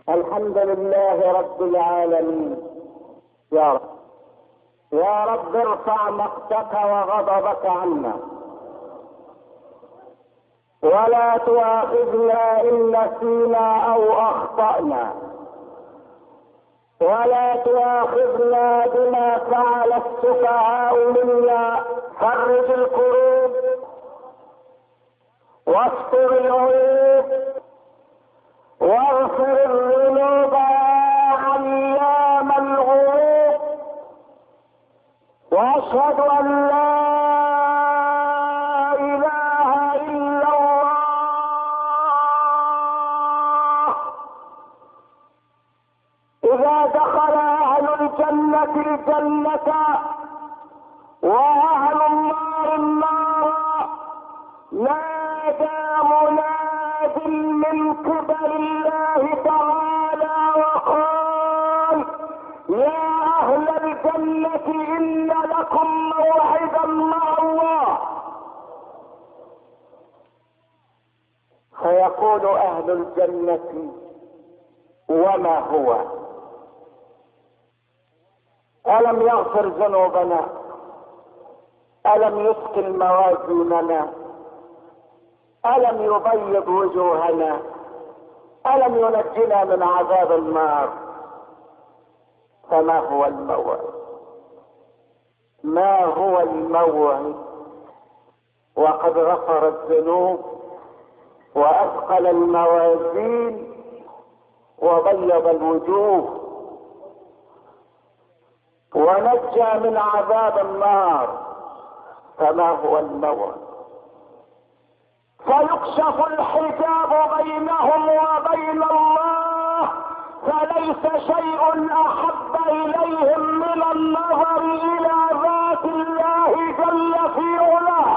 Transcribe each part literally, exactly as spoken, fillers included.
الحمد لله رب العالمين. يا رب يا رب ارفع مقتك وغضبك عنا، ولا تؤاخذنا إن نسينا أو أخطأنا، ولا تؤاخذنا بما فعل السفهاء منا. فرج الكروب واستر العيوب واغفر الذنوب يا علام الغيوب، واشهد ان لا اله الا الله. اذا دخل اهل الجنة الجنة واهل النار النار، نادى مناد من قبل الله تعالى وقال: يا اهل الجنة ان لكم موعدا مع الله. فيقول اهل الجنة: وما هو؟ الم يغفر ذنوبنا؟ الم يثقل موازيننا؟ الم يبيض وجوهنا؟ الم ينجنا من عذاب النار؟ فما هو الموعد؟ ما هو الموعد وقد غفر الذنوب واثقل الموازين وبيض الوجوه ونجى من عذاب النار؟ فما هو الموعد؟ فيكشف الحجاب بينهم وبين الله، فليس شيء احب اليهم من النظر الى ذات الله جل في علاه.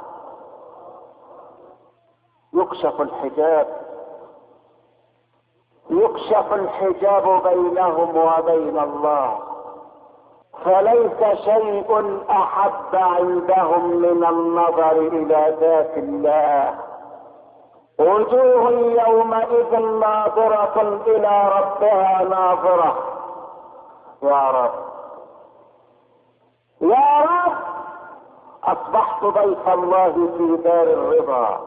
يكشف الحجاب يكشف الحجاب بينهم وبين الله، فليس شيء احب عندهم من النظر الى ذات الله. وجوه يومئذ ناظرة الى ربها ناظرة. يا رب يا رب اصبحت ضيف الله في دار الرضا،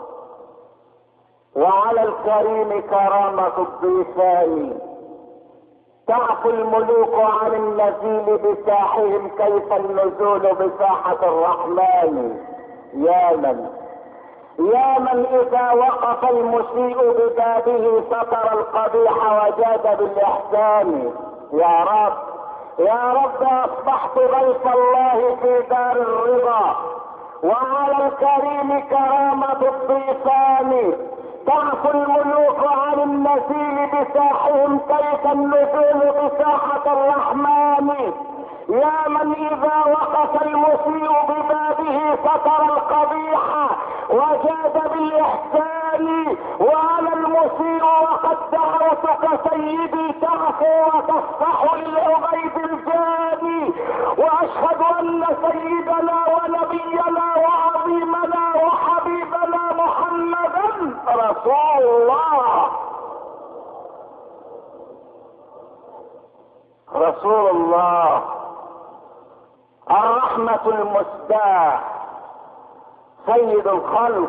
وعلى الكريم كرامة الضيفان. تعفو الملوك عن النزيل بساحهم، كيف النزول بساحة الرحمن. يا من يا من اذا وقف المسيء ببابه ستر القبيح وجاد بالاحسان. يا رب يا رب اصبحت ضيف الله في دار الرضا، وعلى الكريم كرامة الضيفان. تعفو الملوك عن النزيل بساحهم، كيف النزول بساحة الرحمن. يا من اذا وقف المسيء ببابه ستر القبيح وجاد بالاحسان. وانا المسيء وقد دعوتك سيدي تعفو وتصفح للعبيد الجاني، واشهد ان سيدنا ونبينا وعظيمنا وحبيبنا محمدا رسول الله. رسول الله الرحمة المسداة، سيد الخلق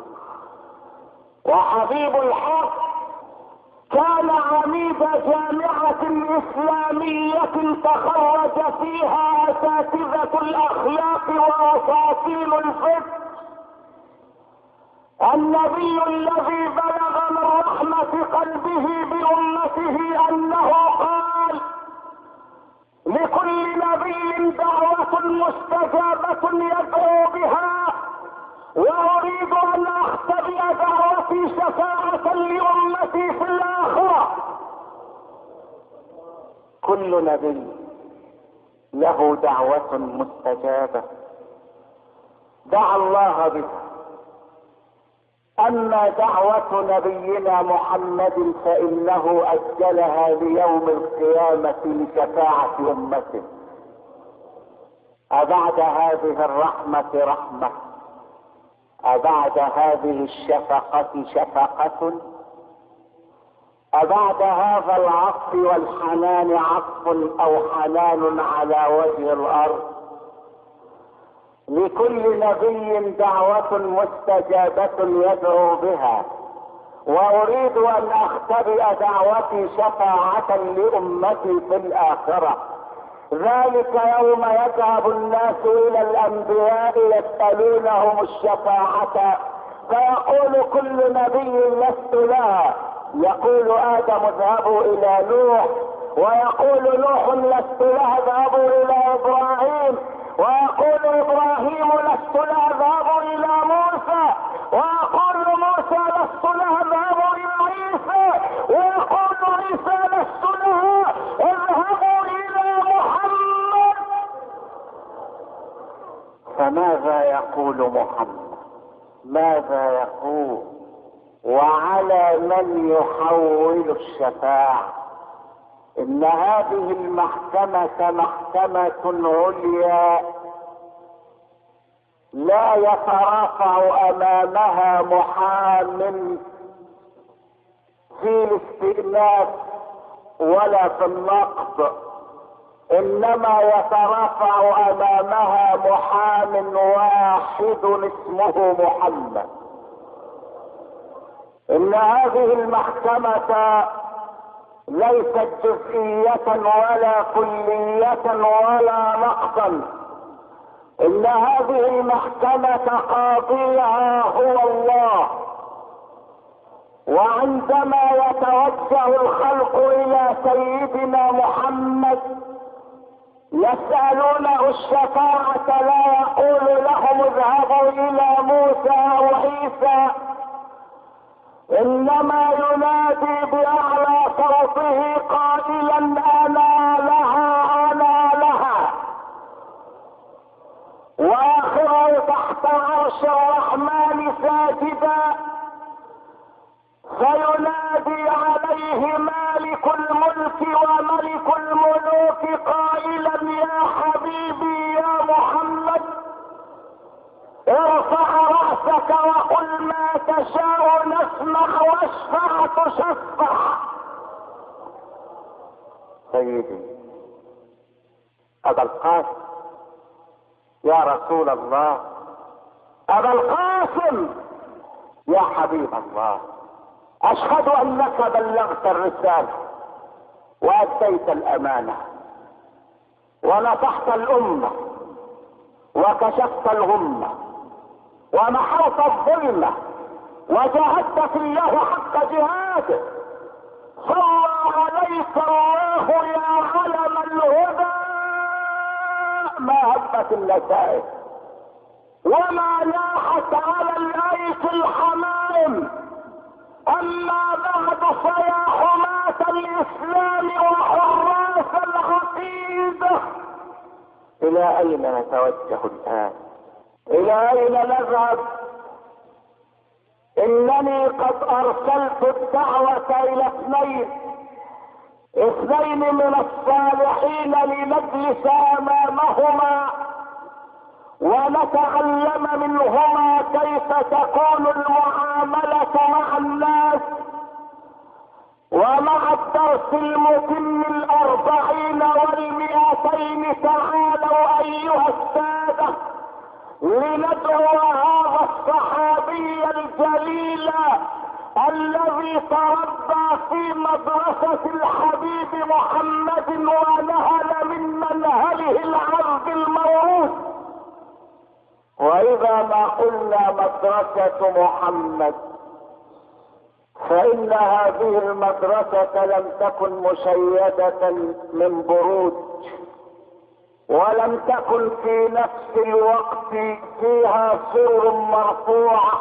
وحبيب الحق. كان عميد جامعة إسلامية تخرج فيها أساتذة الأخلاق وأساطين الفقه. النبي الذي بلغ من رحمة قلبه بأمته أنه قال: لكل نبي دعوة مستجابة يدعو بها، وأريد أن أختبئ دعوتي شفاعة لأمتي في الآخرة. كل نبي له دعوة مستجابة دعا الله بها، اما دعوة نبينا محمد فانه اجلها ليوم القيامة لشفاعة امته. ابعد هذه الرحمة رحمة، ابعد هذه الشفقة شفقة، أبعد هذا العطف والحنان عطف أو حنان على وجه الأرض؟ لكل نبي دعوة مستجابة يدعو بها، وأريد أن أختبئ دعوتي شفاعة لأمتي في الآخرة. ذلك يوم يذهب الناس إلى الأنبياء يسألونهم الشفاعة، فيقول كل نبي لست لها، يقول آدم اذهبوا إلى نوح، ويقول نوح لست لها اذهبوا إلى إبراهيم، ويقول إبراهيم لست لها اذهبوا إلى موسى، ويقول موسى لست لها اذهبوا إلى عيسى، ويقول عيسى لست لها اذهبوا إلى محمد. فماذا يقول محمد؟ ماذا يقول؟ وعلى من يحول الشفاعة؟ إن هذه المحكمة محكمة عليا لا يترافع أمامها محام في الاستئناف ولا في النقد، إنما يترافع أمامها محام واحد اسمه محمد. إن هذه المحكمة ليست جزئية ولا كلية ولا نقصا، إن هذه المحكمة قاضيها هو الله. وعندما يتوجه الخلق إلى سيدنا محمد يسألونه الشفاعة لا يقول لهم اذهبوا إلى موسى أو عيسى، إنما ينادي بأعلى صوته قائلا أنا لها أنا لها، وآخره تحت عرش الرحمن ساجدا، فينادي عليه مالك الملك وملك الملوك قائلا يا حبيبي يا محمد ارفع رأسك وقل ما تشاء نسمع واشفع تشفع. سيدي أبا القاسم يا رسول الله، أبا القاسم يا حبيب الله، أشهد أنك بلغت الرسالة وأديت الأمانة ونصحت الأمة وكشفت الغمة ومحوت الظلمة وجاهدت في الله حق جهاده. صلى عليك الله يا علم الهدى ما هبت النتائج وما لاحت على الأيس الحمائم. أما بعد فيا حماة الإسلام وحراس العقيدة، إلى أين نتوجه الآن؟ إلى أين نذهب؟ إنني قد أرسلت الدعوة إلى اثنين اثنين من الصالحين لنجلس أمامهما ونتعلم منهما كيف تكون المعاملة مع الناس. ومع الدرس المتم الأربعين والمئتين تعالوا أيها السادة لندعو هذا الصحابي الجليل الذي تربى في مدرسة الحبيب محمد ونهل من منهله العذب الموروث. وإذا ما قلنا مدرسة محمد فإن هذه المدرسة لم تكن مشيدة من بروج، ولم تكن في نفس الوقت فيها سور مرفوعة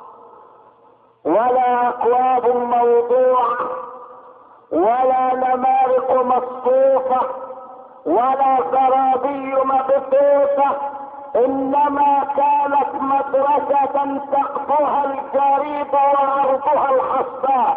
ولا أكواب موضوعة ولا نمارق مصفوفة ولا زرابي مبثوثة، إنما كانت مدرسة سقفها الجريد وعرضها الحصباء،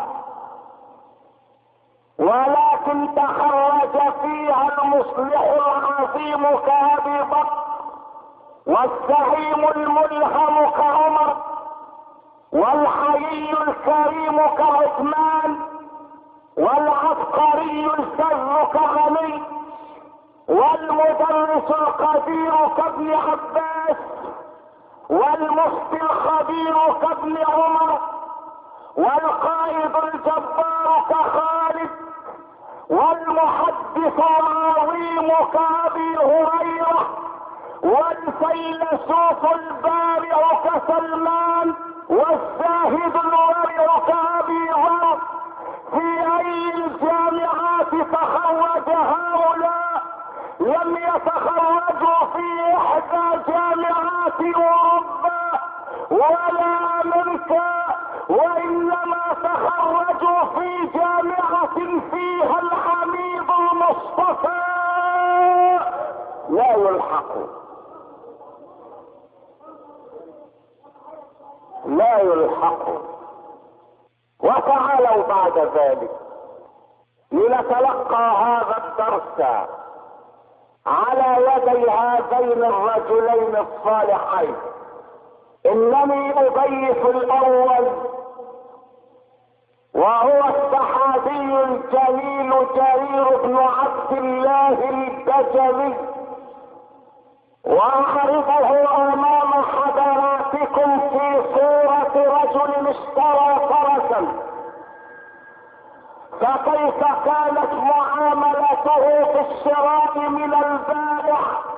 ولكن تخرج فيها المصلح العظيم كأبي بكر والزعيم الملهم كعمر والحيي الكريم كعثمان والعبقري الفذ كغني، والمدرس القدير كابن عباس، والمفتي الخبير كابن عمر، والقائد الجبار كخالد، والمحدث العظيم كأبي هريرة، والفيلسوف البارع كسلمان، والزاهد الورع كأبي ذر. في أي الجامعات تخرج هؤلاء؟ لم يتخرجوا في إحدى جامعات أوروبا ولا أمريكا، وإنما تخرجوا في جامعة فيها الحميد المصطفى لا يلحق لا يلحق. وتعالوا بعد ذلك لنتلقى هذا الدرس على يدي هذين الرجلين الصالحين. انني اضيف الاول وهو الصحابي الجليل جرير بن عبد الله البجلي، واعرضه امام حضراتكم في صورة رجل اشترى فرسا. فكيف كانت معاملته في الشراء من البائع؟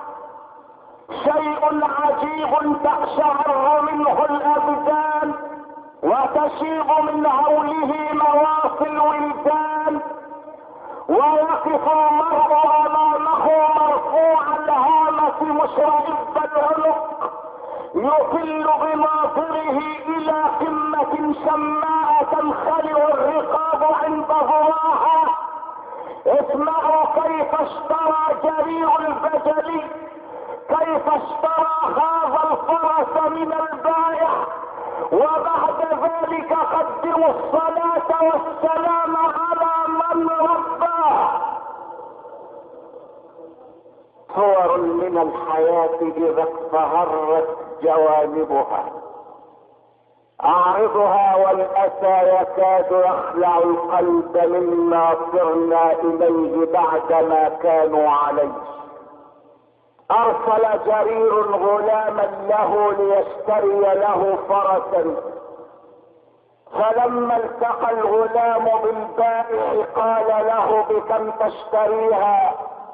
شيء عجيب تقشعر منه الابدان وتشيب من هوله نواصي الولدان، ويقف المرء امامه مرفوع الهامة مشرب العنق، يطل بناظره الى قمة شماء تنخلع الرقاب عند ظهرها. اسمعوا كيف اشترى جرير البجلي، كيف اشترى هذا الفرس من البائع. وبعد ذلك قدموا الصلاة والسلام على من رباه. صور من الحياة اذا اصفهرت جوانبها اعرضها والاسى يكاد يخلع القلب مما صرنا اليه بعدما كانوا عليه. ارسل جرير غلاما له ليشتري له فرسا، فلما التقى الغلام بالبائع قال له بكم تشتريها؟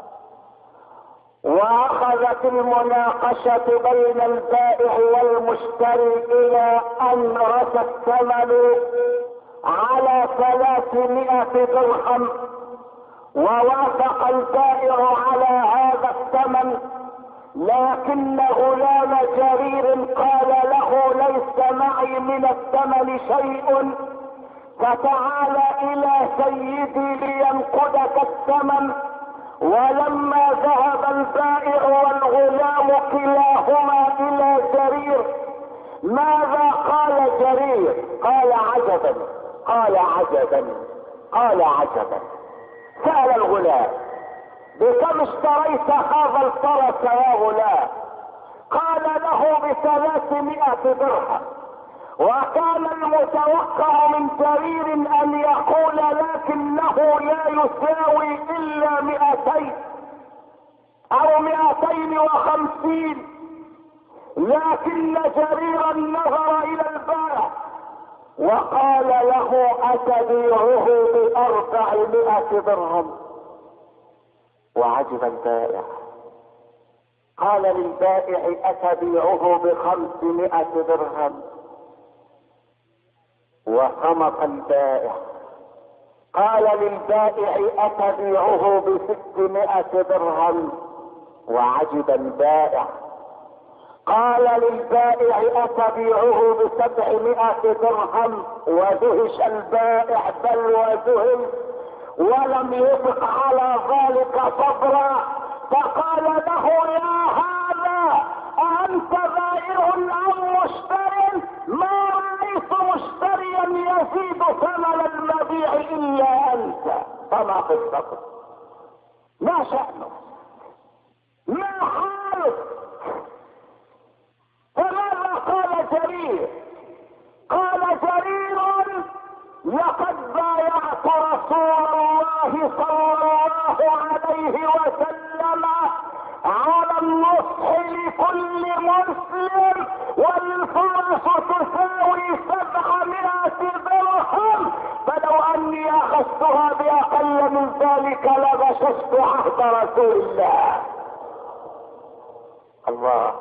واخذت المناقشة بين البائع والمشتري الى ان رسى الثمن على ثلاثمائة درهم، ووافق البائع على هذا الثمن. لكن غلام جرير قال له ليس معي من الثمن شيء، فتعال الى سيدي لينقذك الثمن. ولما ذهب البائع والغلام كلاهما الى جرير، ماذا قال جرير؟ قال عجبا قال عجبا قال عجبا. سأل الغلام بكم اشتريت هذا الفرس يا غلام؟ قال له بثلاثمائة درهم. وكان المتوقع من جرير ان يقول لكنه لا يساوي الا مئتين او مئتين وخمسين، لكن جريرا نظر الى البائع وقال له اتبيعه باربعمائة درهم. وعجب البائع، قال للبائع اتبيعه بخمسمائة درهم؟ وصمت البائع. قال للبائع اتبيعه بستمائة درهم؟ وعجب البائع. قال للبائع اتبيعه بسبعمائة درهم؟ ودهش البائع بل وذهل ولم يطق على ذلك صبرا. فقال له يا هذا أأنت بائع أم مشتر؟ ما رأيت مشتريا يزيد ثمن المبيع إلا أنت. فما قصتك؟ ما شأنك؟ ما حالك؟ فماذا قال جرير؟ قال جرير لقد بايعت رسول الله صلى الله عليه وسلم على النصح لكل مسلم، والفرس تساوي سبعمائة درهم، فلو اني اخذتها باقل من ذلك لغششت عهد رسول الله. الله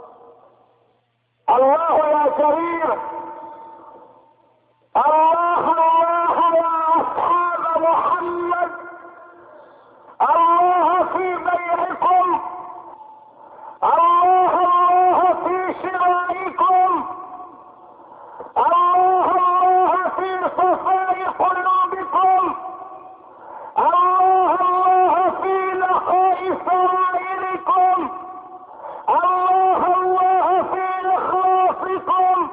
الله يا جرير، الله الله يا اصحاب محمد، الله في بيعكم، الله الله في شرائكم، الله الله في صفاء قلوبكم، الله الله في نقاء سرائركم، الله الله في اخلاصكم.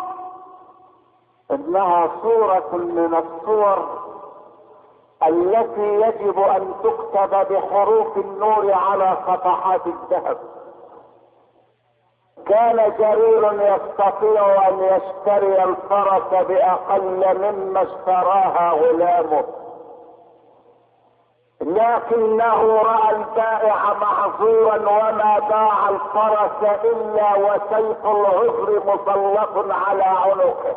انها صورة من الصور التي يجب ان تكتب بحروف النور على صفحات الذهب. كان جرير يستطيع ان يشتري الفرس باقل مما اشتراها غلامه، لكنه راى البائع معذورا وما باع الفرس الا وسيف العذر مسلط على عنقه.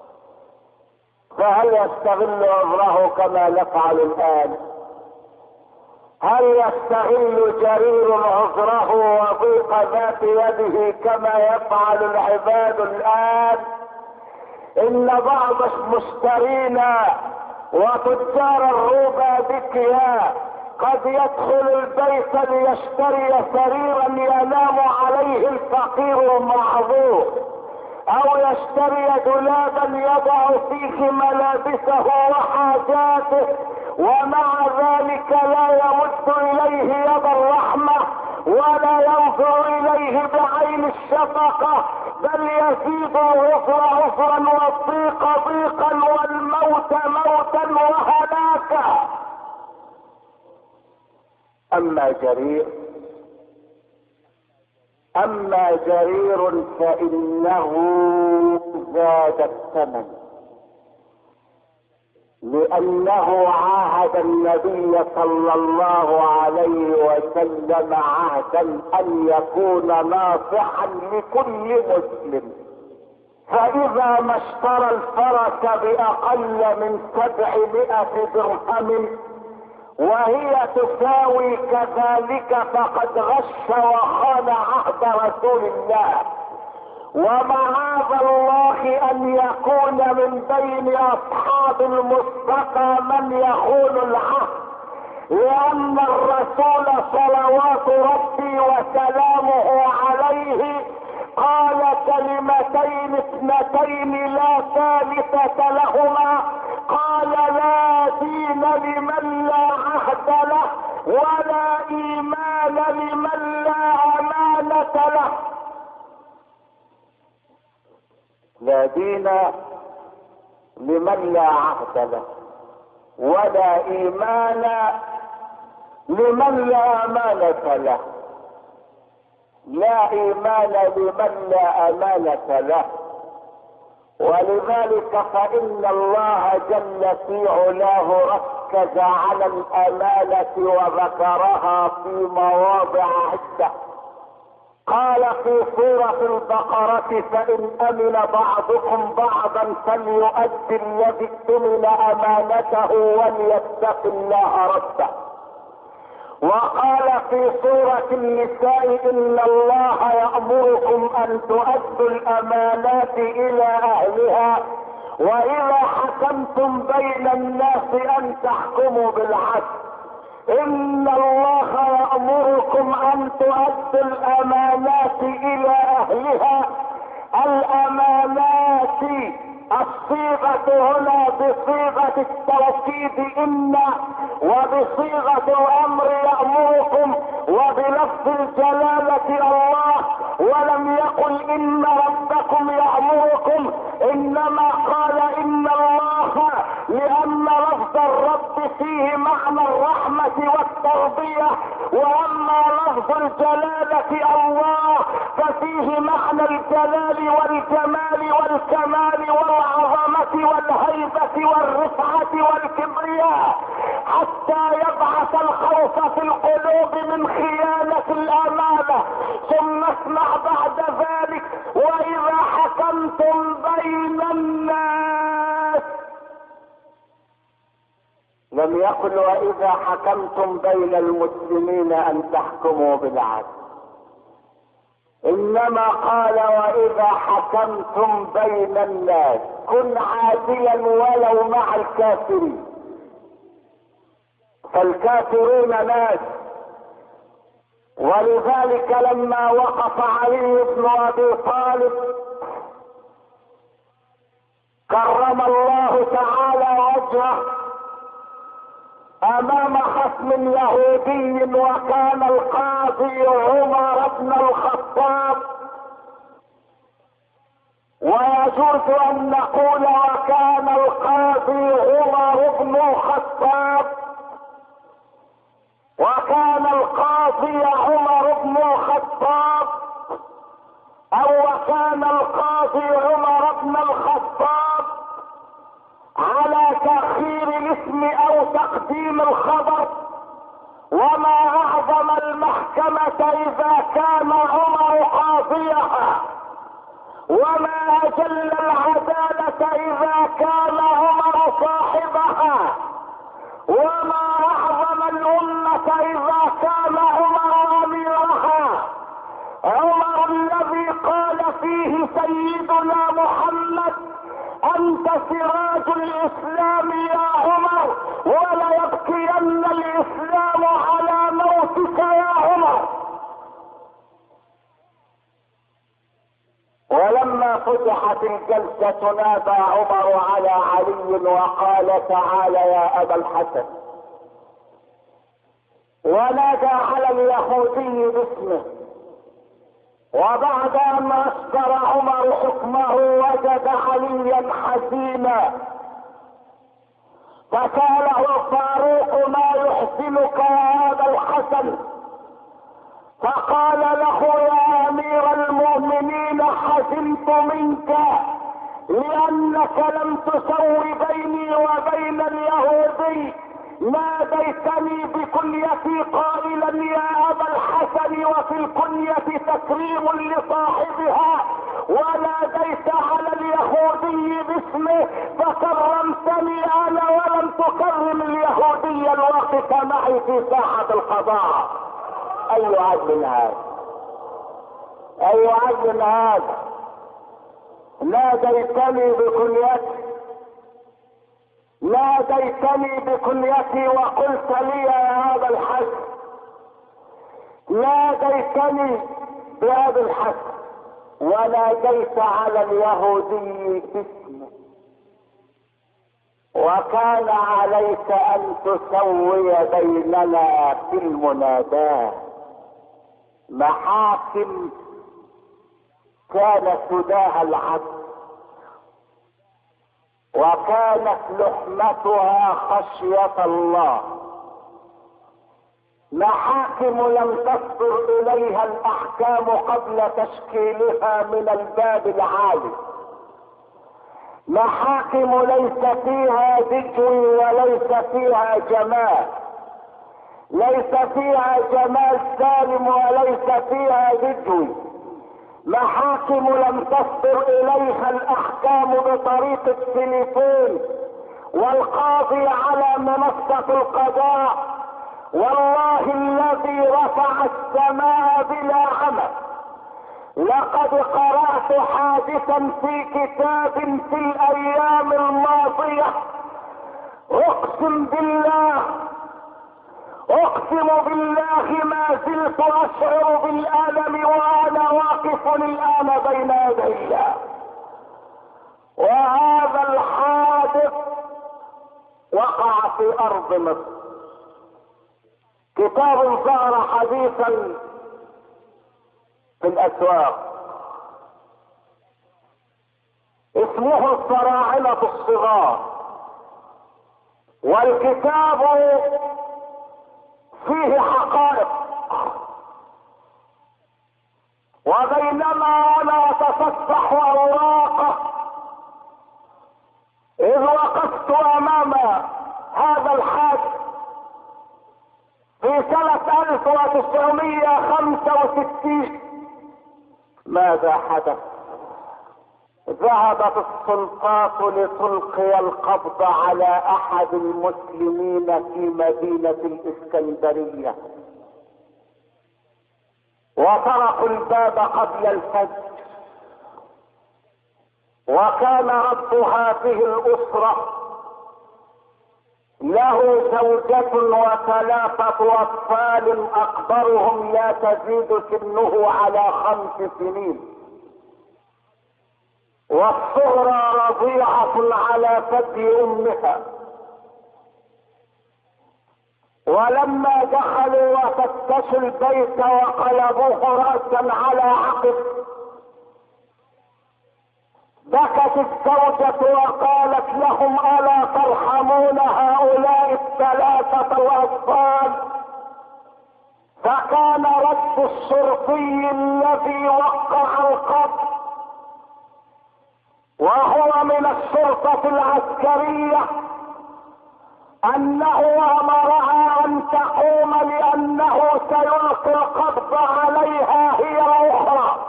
فهل يستغل عذره كما نفعل الان؟ هل يستغل جرير عذره وضيق ذات يده كما يفعل العباد الان؟ ان بعض المشترين وتجار الروبا بكيا قد يدخل البيت ليشتري سريرا ينام عليه الفقير المعذور، او يشتري دولابا يضع فيه ملابسه وحاجاته، ومع ذلك لا يمد اليه يد الرحمة ولا ينظر اليه بعين الشفقة، بل يزيد العسر عسرا والضيق ضيقا والموت موتا وهلاكا. اما جرير اما جرير فانه زاد الثمن، لانه عاهد النبي صلى الله عليه وسلم عهدا ان يكون ناصحا لكل مسلم، فاذا ما اشترى الفرس باقل من سبعمائة درهم وهي تساوي كذلك فقد غش وخان عهد رسول الله. ومعاذ الله ان يكون من بين اصحاب المستقى من يخون العهد، لان الرسول صلوات ربي وسلامه عليه قال كلمتين اثنتين لا ثالثة لهما، قال لا دين لمن لا عهد له ولا ايمان لمن لا امانة له. لا دين لمن لا عهد له ولا ايمان لمن لا امانة له. لا ايمان لمن لا امانة له، ولذلك فان الله جل في علاه ركز على الامانة وذكرها في مواضع عدة. قال في سورة البقرة فان امن بعضكم بعضا فليؤدي الذي اؤتمن امانته وليتق الله ربه. وقال في سورة النساء ان الله يأمركم ان تؤدوا الامانات الى اهلها واذا حكمتم بين الناس ان تحكموا بالعدل. ان الله يأمركم ان تؤدوا الامانات الى اهلها. الامانات الصيغة هنا بصيغة التوكيد ان، وبصيغة الامر يأمركم، وبلفظ الجلالة الله، ولم يقل ان ربكم يأمركم، انما قال ان الله، لان لفظ الرب فيه معنى الرحمة والتربية، واما لفظ الجلالة الله ففيه معنى الجلال والجمال والكمال والعظمة والهيبة والرفعة والكبرياء. حتى يبعث الخوف في القلوب من خيانة الامانة. ثم اسمع بعد ذلك: واذا حكمتم بين الناس، لم يقل واذا حكمتم بين المسلمين ان تحكموا بالعدل، انما قال واذا حكمتم بين الناس كن عادلا ولو مع الكافرين، فالكافرون ناس. ولذلك لما وقف علي بن ابي طالب كرم الله تعالى وجهه امام خصم يهودي، وكان القاضي عمر بن الخطاب، ويجوز ان نقول وكان القاضي عمر بن الخطاب، وكان القاضي عمر بن الخطاب، او وكان القاضي عمر بن الخطاب على تأخير الاسم او تقديم الخبر. وما اعظم المحكمة اذا كان عمر قاضيها، وما اجل العدالة اذا كان عمر صاحبها، وما اعظم الامة اذا كان عمر اميرها. عمر الذي قال فيه سيدنا محمد: انت سراج الاسلام يا عمر، وليبكين الاسلام على موتك يا عمر. ولما فتحت الجلسة نادى عمر على علي وقال: تعال يا ابا الحسن. ونادى على اليهودي باسمه. وبعد ان اصدر عمر حكمه وجد عليا حزينا، فسأله الفاروق: ما يحزنك يا ابا الحسن؟ فقال له: يا امير المؤمنين، حزنت منك لانك لم تسوي بيني وبين اليهودي. ناديتني بكنيتي قائلا يا ابا الحسن، وفي الكنية تكريم لصاحبها، وناديت على اليهودي باسمه فكرمتني انا ولم تكرم اليهودي الواقف معي في ساحة القضاء. اي عدل هذا؟ اي عدل هذا؟ ناديتني بكنيتي ناديتني بكنيتي وقلت لي يا ابا الحسن، ناديتني بابي الحسن، وناديت على اليهودي باسمه، وكان عليك ان تسوي بيننا في المناداة. محاكم كانت تداهى العدل، وكانت لحمتها خشية الله. محاكم لم تصدر اليها الاحكام قبل تشكيلها من الباب العالي. محاكم ليس فيها ذكر وليس فيها جمال، ليس فيها جمال سالم وليس فيها ذكر. محاكم لم تصدر اليها الاحكام بطريق التليفون والقاضي على منصة القضاء. والله الذي رفع السماء بلا عمل، لقد قرأت حادثا في كتاب في الايام الماضية، اقسم بالله اقسم بالله ما زلت اشعر بالالم وانا واقف الان بين يدي الله. وهذا الحادث وقع في ارض مصر. كتاب ظهر حديثا في الاسواق اسمه الفراعنة الصغار، والكتاب فيه حقائق. وبينما انا اتصفح اوراقه اذ وقفت امام هذا الحادث في سنة ألف وتسعمائة وخمسة وستين ماذا حدث؟ ذهبت السلطات لتلقي القبض على احد المسلمين في مدينة الاسكندرية، وطرقوا الباب قبل الفجر، وكان رب هذه الاسرة له زوجة وثلاثة اطفال اكبرهم لا تزيد سنه على خمس سنين، والصغرى رضيعة على ثدي امها. ولما دخلوا وفتشوا البيت وقلبوه رأسا على عقب، بكت الزوجة وقالت لهم: ألا ترحمون هؤلاء الثلاثة الأطفال؟ فكان رد الشرطي الذي وقع القبض وهو من الشرطة العسكرية انه امرها ان تقوم لانه سيلقي القبض عليها هي اخرى.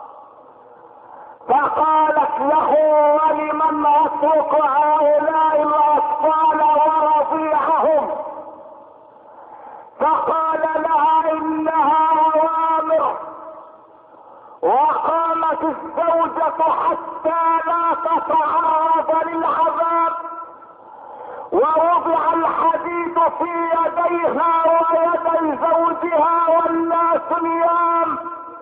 فقالت له: ولمن اترك هؤلاء الاطفال ورضيعهم؟ فقال لها: انها اوامر. وقامت الزوجة حتى لا تتعرض للعذاب، ووضع الحديد في يديها ويدي زوجها والناس نيام.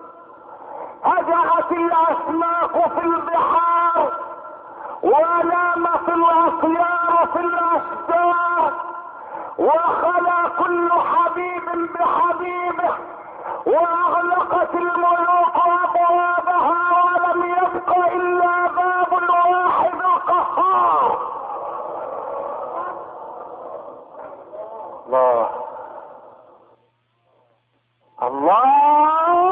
هجعت الاسماك في البحار، ونامت الاطيار في الاشجار، وخلا كل حبيب بحبيبه، واغلقت الملوك ابوابها، ولم يبق الا باب الواحد القهار. الله الله.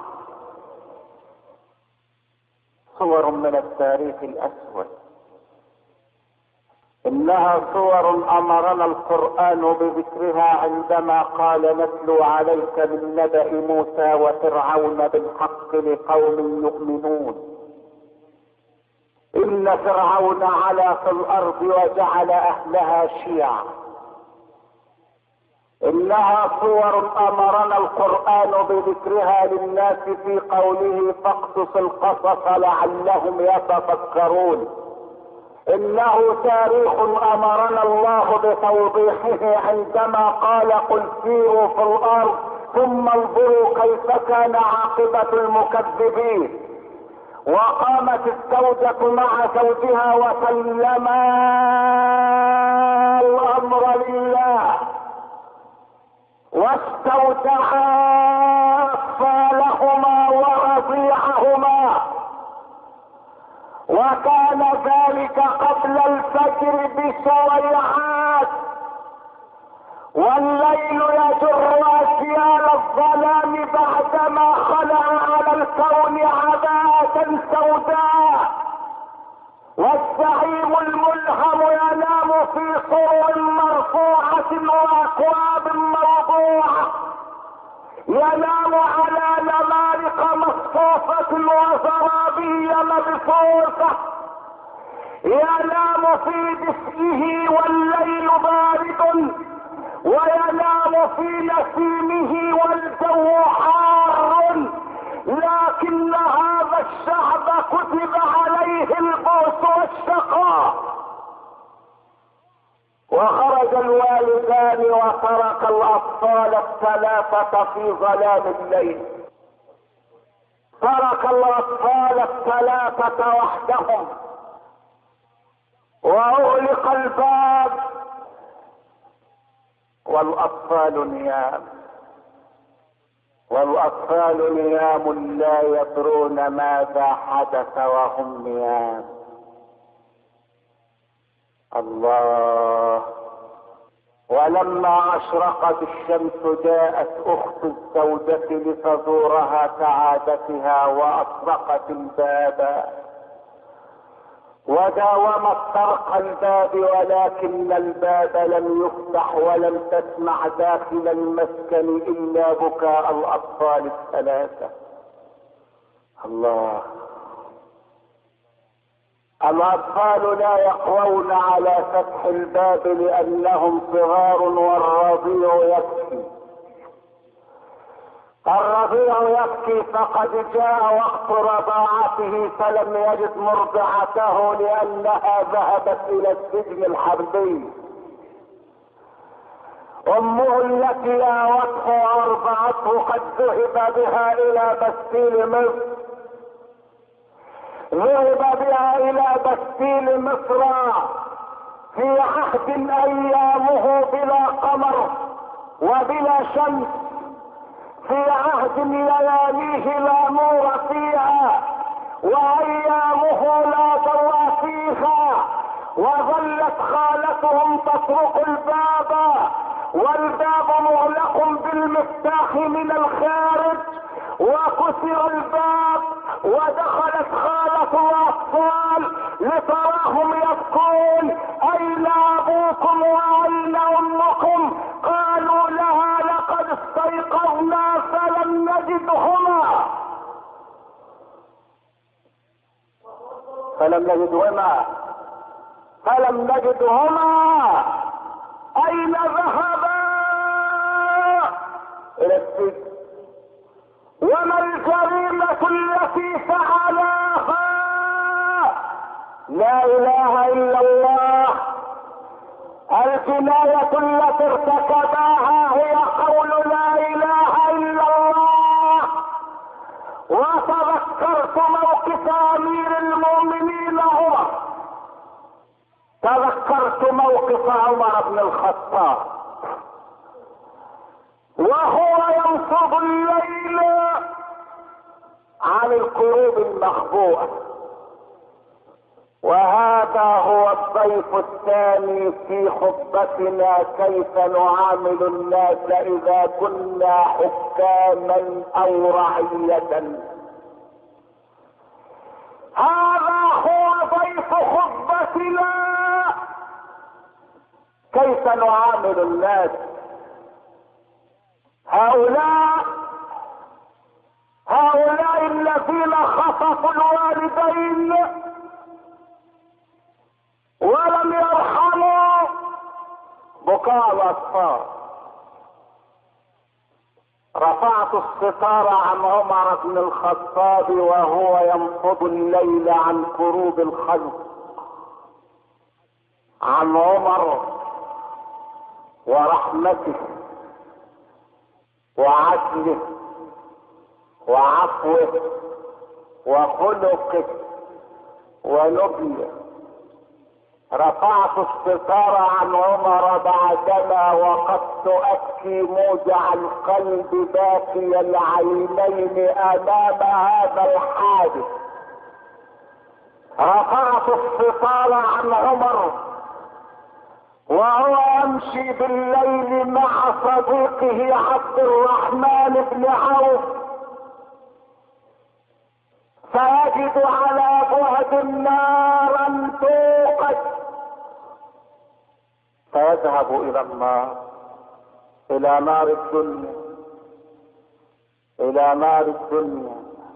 صور من التاريخ الاسود، انها صور امرنا القرآن بذكرها عندما قال: نتلو عليك من نبأ موسى وفرعون بالحق لقوم يؤمنون. ان فرعون علا في الارض وجعل اهلها شيعا. انها صور امرنا القرآن بذكرها للناس في قوله: فاقصص القصص لعلهم يتفكرون. انه تاريخ امرنا الله بتوضيحه عندما قال: قل سيروا في الارض ثم انظروا كيف كان عاقبة المكذبين. وقامت الزوجة مع زوجها وسلما الامر لله، واستودعا اطفالهما ورضيعهما، وكان ذلك قبل الفجر بسويعات، والليل يجر اسيال الظلام بعدما خلع على الكون عباءة سوداء، والزعيم الملهم ينام في صور مرفوعة واكواب موضوعة، ينام على نمارق مصفوفة وزرابي مبثوثة، ينام في دفئه والليل بارد، وينام في نسيمه والجو حار. لكن هذا الشعب كتب عليه البؤس والشقاء، وخرج الوالدان وترك الاطفال الثلاثة في ظلام الليل. ترك الاطفال الثلاثة وحدهم، واغلق الباب، والاطفال نيام. والاطفال نيام لا يدرون ماذا حدث وهم نيام. الله. ولما اشرقت الشمس جاءت اخت الزوجة لتزورها كعادتها، واطرقت الباب وداومت طرق الباب، ولكن الباب لم يفتح، ولم تسمع داخل المسكن الا بكاء الاطفال الثلاثه. الله، الاطفال لا يقوون على فتح الباب لانهم صغار، والرضيع يبكي. الرضيع يبكي فقد جاء وقت رضاعته، فلم يجد مرضعته لانها ذهبت الى السجن الحربي. امه التي اوته وارضعته قد ذهب بها الى بستيل مصر، ذهب بها الى بستيل مصر في عهد ايامه بلا قمر وبلا شمس، في عهد لياليه لا نور فيها وايامه لا ضوء فيها. وظلت خالتهم تطرق الباب، والباب مغلق بالمفتاح من الخارج، وكسر الباب ودخلت خالة الاطفال لتراهم يبكون: اين ابوكم واين امكم؟ قالوا لها: لقد استيقظنا فلم نجدهما فلم نجدهما فلم نجدهما اين ذهبا؟ الى السجن. وما الجريمة التي فعلاها؟ لا اله الا الله. الجناية التي ارتكباها هي قول لا اله الا الله. وتذكرت موقف امير المؤمنين عمر، تذكرت موقف عمر بن الخطاب وهو ينفض الليل عن الكروب المخبوءة. وهذا هو الضيف الثاني في خطبتنا: كيف نعامل الناس اذا كنا حكاما او رعية. هذا هو ضيف خطبتنا: كيف نعامل الناس. هؤلاء هؤلاء الذين خطفوا الوالدين ولم يرحموا بكاء الاطفال. رفعت الستار عن عمر بن الخطاب وهو ينفض الليل عن كروب الخلق، عن عمر ورحمته وعدله وعفوه وخلقه ونبله. رفعت الستار عن عمر بعدما وقفت ابكي موجع القلب باكي العينين امام هذا الحادث. رفعت الستار عن عمر وهو يمشي بالليل مع صديقه عبد الرحمن بن عوف، فيجد على بعد نارا توقد، فيذهب الى النار، الى نار الدنيا، الى نار الدنيا،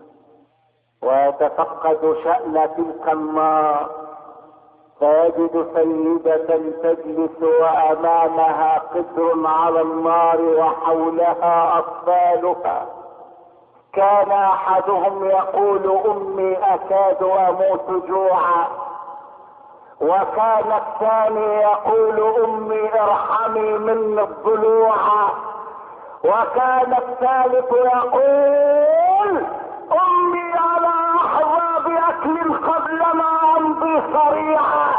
ويتفقد شأن تلك النار، فيجد سيدة تجلس وامامها قدر على النار وحولها اطفالها. كان احدهم يقول: امي اكاد اموت جوعا، وكان الثاني يقول: امي ارحمي مني الضلوع، وكان الثالث يقول: امي على احظى باكل قبل ما امضي صريعا.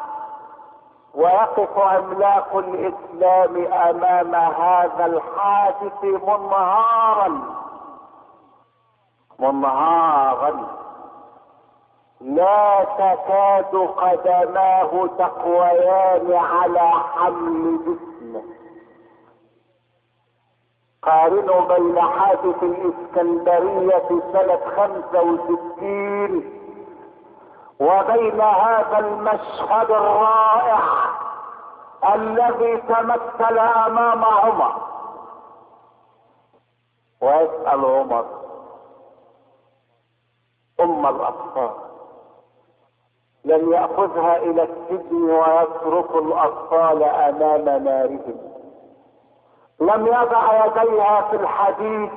ويقف عملاق الاسلام امام هذا الحادث منهارا منهارا لا تكاد قدماه تقويان على حمل جسمه. قارنوا بين حادث الاسكندرية سنة خمسة وستين وبين هذا المشهد الرائع الذي تمثل امام عمر، ويسأل عمر ام الاطفال، لم يأخذها الى السجن ويترك الاطفال امام نارهم، لم يضع يديها في الحديد،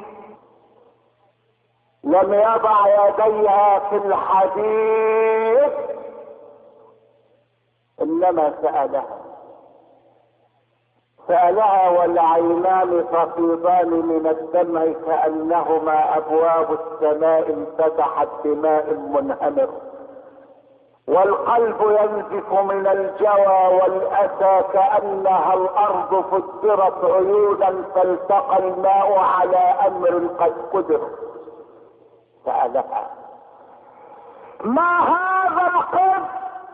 لم يضع يديها في الحديد، انما سألها سألها والعينان تفيضان من الدمع كأنهما ابواب السماء انفتحت بماء منهمر، والقلب ينزف من الجوى والاسى كأنها الارض فجرت عيونا فالتقى الماء على امر قد قدر. سألها ما هذا القدر؟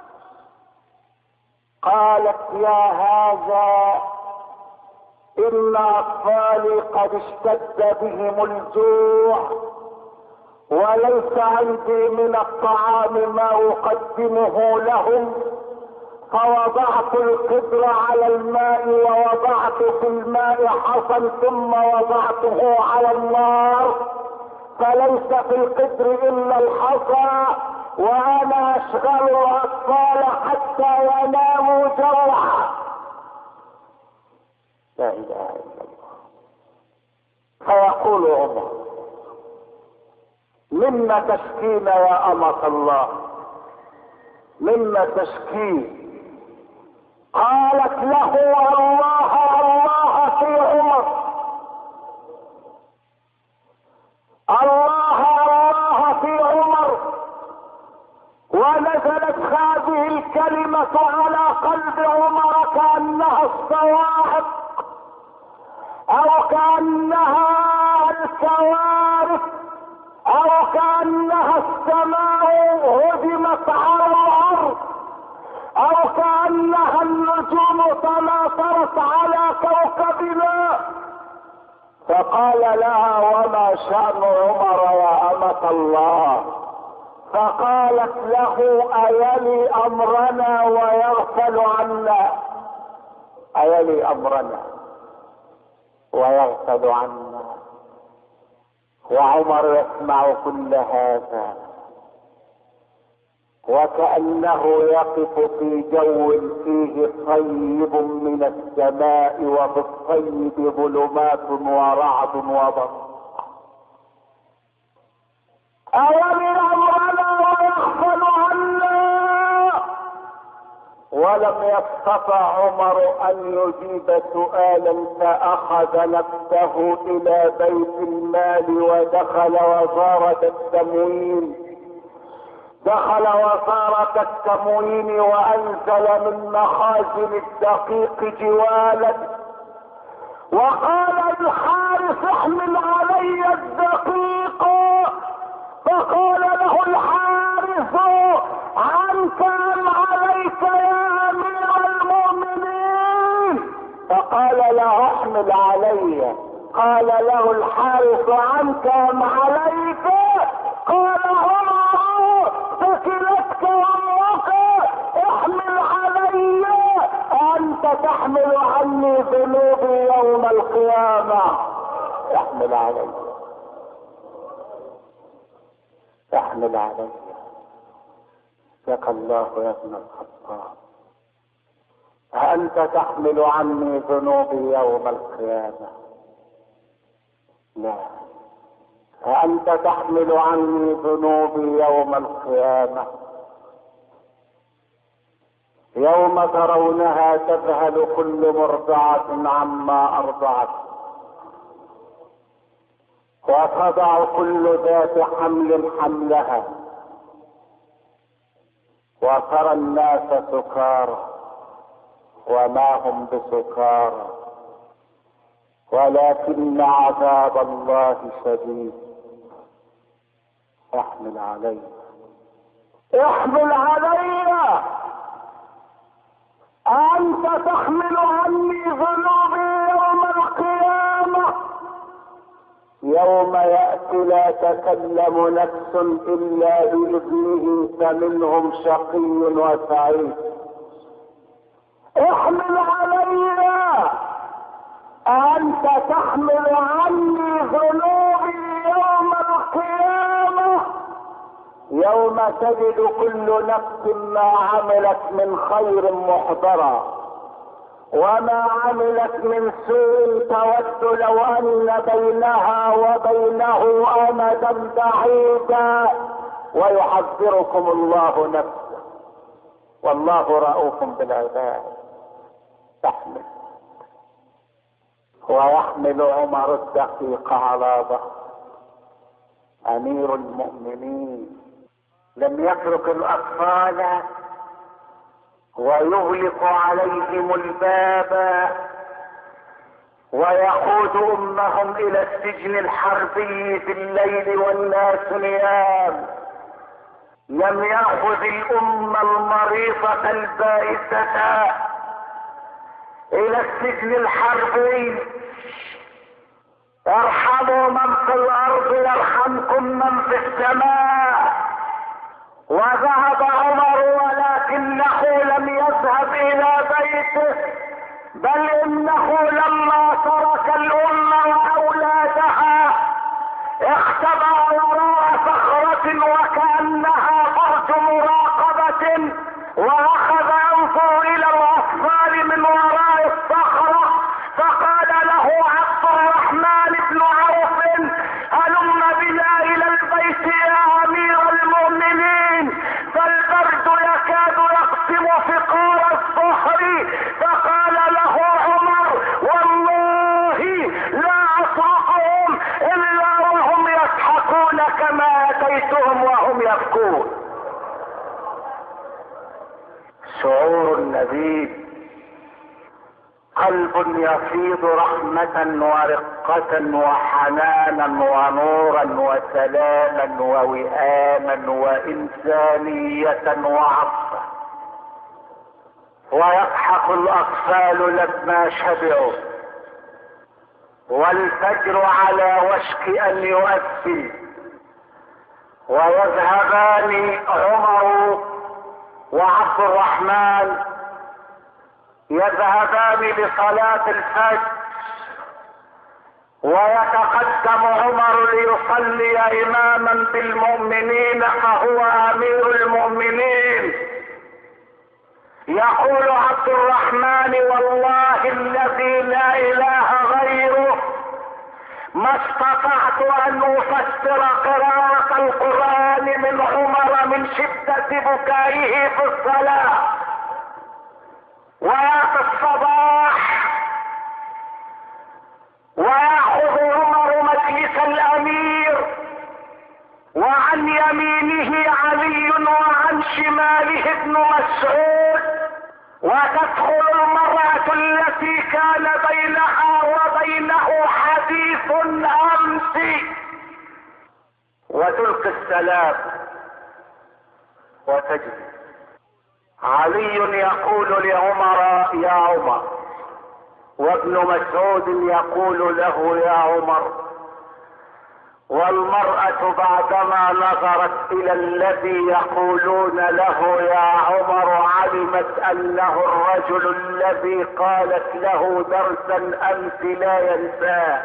قالت يا هذا ان اطفالي قد اشتد بهم الجوع وليس عندي من الطعام ما اقدمه لهم، فوضعت القدر على الماء ووضعت في الماء حصى ثم وضعته على النار، فليس في القدر الا الحصى، وانا اشغل الاطفال حتى يناموا جوعا. لا اله الا الله. فيقول عمر مما تشكين يا امة الله، مما تشكين؟ قالت له الله الله في عمر، الله الله في عمر. ونزلت هذه الكلمة على قلب عمر كأنها الصواعق او كأنها الكوارث او كأنها السماء هدمت على الارض او كأنها النجوم تناثرت على كوكبنا. فقال لها وما شأن عمر يا أمة الله؟ فقالت له أيلي أمرنا ويغفل عنا، أيلي أمرنا ويغفل عنا. وعمر يسمع كل هذا وكأنه يقف في جو فيه طيب من السماء وفي الطيب ظلمات ورعد وبرق. أولي أمرنا ويغفل عنا. ولم يستطع عمر أن يجيب سؤالا فأخذ نفسه إلى بيت المال ودخل وزارة التموين دخل وزارة التموين وأنزل من مخازن الدقيق جوالا وقال الحارس احمل علي الدقيق. فقال له الحارس عنك أم عليك يا أمير المؤمنين؟ فقال له احمل علي. قال له الحارس عنك أم عليك؟ قال عمر ثكلتك امك احمل علي، انت تحمل عني ذنوبي يوم القيامة. احمل علي احمل علي. لك الله يا ابن الخطاب، أأنت تحمل عني ذنوبي يوم القيامة؟ لا. أأنت تحمل عني ذنوبي يوم القيامة؟ يوم ترونها تذهل كل مرضعة عما أرضعت وتضع كل ذات حمل حملها وترى الناس سكارى وما هم بسكارى ولكن عذاب الله شديد. احمل علي احمل علي. أنت تحمل عني ذنوبي يوم القيامة؟ يوم يأتي لا تكلم نفس إلا بإذنه فمنهم شقي وسعيد. احمل علينا، أنت تحمل عني ذنوبي يوم القيامة، يوم تجد كل نفس ما عملت من خير محضرا وما عملت من سوء تود لو ان بينها وبينه امدا بعيدا، ويحذركم الله نفسه والله رؤوف بالعباد. تحمل. ويحمل عمر الدقيق على ظهره امير المؤمنين، لم يترك الاطفال ويغلق عليهم الباب ويقود امهم الى السجن الحربي في الليل والناس نيام. لم ياخذ الام المريضة البائسة الى السجن الحربي. ارحموا من في الارض يرحمكم من في السماء. وذهب عمر ولكنه لم يذهب الى بيته، بل انه لما ترك الام واولادها اختبأ وراء صخرة وكأنها برج مراقبة، واخذ ينظر الى الاطفال من وراء الصخرة، فقال له عبد الرحمن بن عوف: هلم بنا الى البيت يا امير المؤمنين، فالبرد يكاد يقسم فقار الصخر. فقال له عمر: والله لا اصرخهم الا وهم يضحكون كما اتيتهم وهم يبكون. شعور نبيل، قلب يفيض رحمة ورقة وحنانا ونورا وسلاما ووئاما وإنسانية وعطفا. ويضحك الأطفال لما شبعوا، والفجر على وشك أن يؤذن، ويذهبان عمر وعبد الرحمن يذهبان لصلاة الفجر، ويتقدم عمر ليصلي اماما بالمؤمنين فهو امير المؤمنين. يقول عبد الرحمن: والله الذي لا اله غيره ما استطعت ان افسر قراءة القرآن من عمر من شدة بكائه في الصلاة. ويأتي الصباح ويأخذ عمر مجلس الامير، وعن يمينه علي وعن شماله ابن مسعود، وتدخل المرأة التي كان بينها وبينه حديث امس وتلقي السلام وتجري. علي يقول لعمر: يا عمر، وابن مسعود يقول له: يا عمر. والمرأة بعدما نظرت الى الذي يقولون له يا عمر علمت انه الرجل الذي قالت له درسا امس لا ينساه.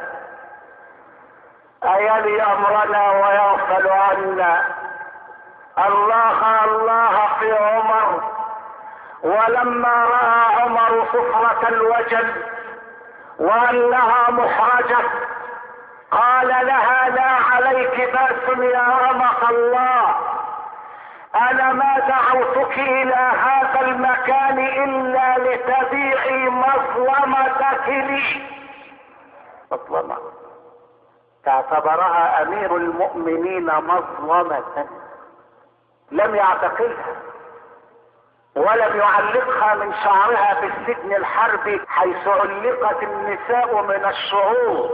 ايلي امرنا ويغفل عنا؟ الله الله في عمر. ولما راى عمر صفرة الوجل وانها محرجة قال لها: لا عليك بأس يا أمة الله، انا ما دعوتك الى هذا المكان الا لتبيعي مظلمتك لي. مظلمة تعتبرها امير المؤمنين مظلمة، لم يعتقلها ولم يعلقها من شعرها في السجن الحربي حيث علقت النساء من الشعور،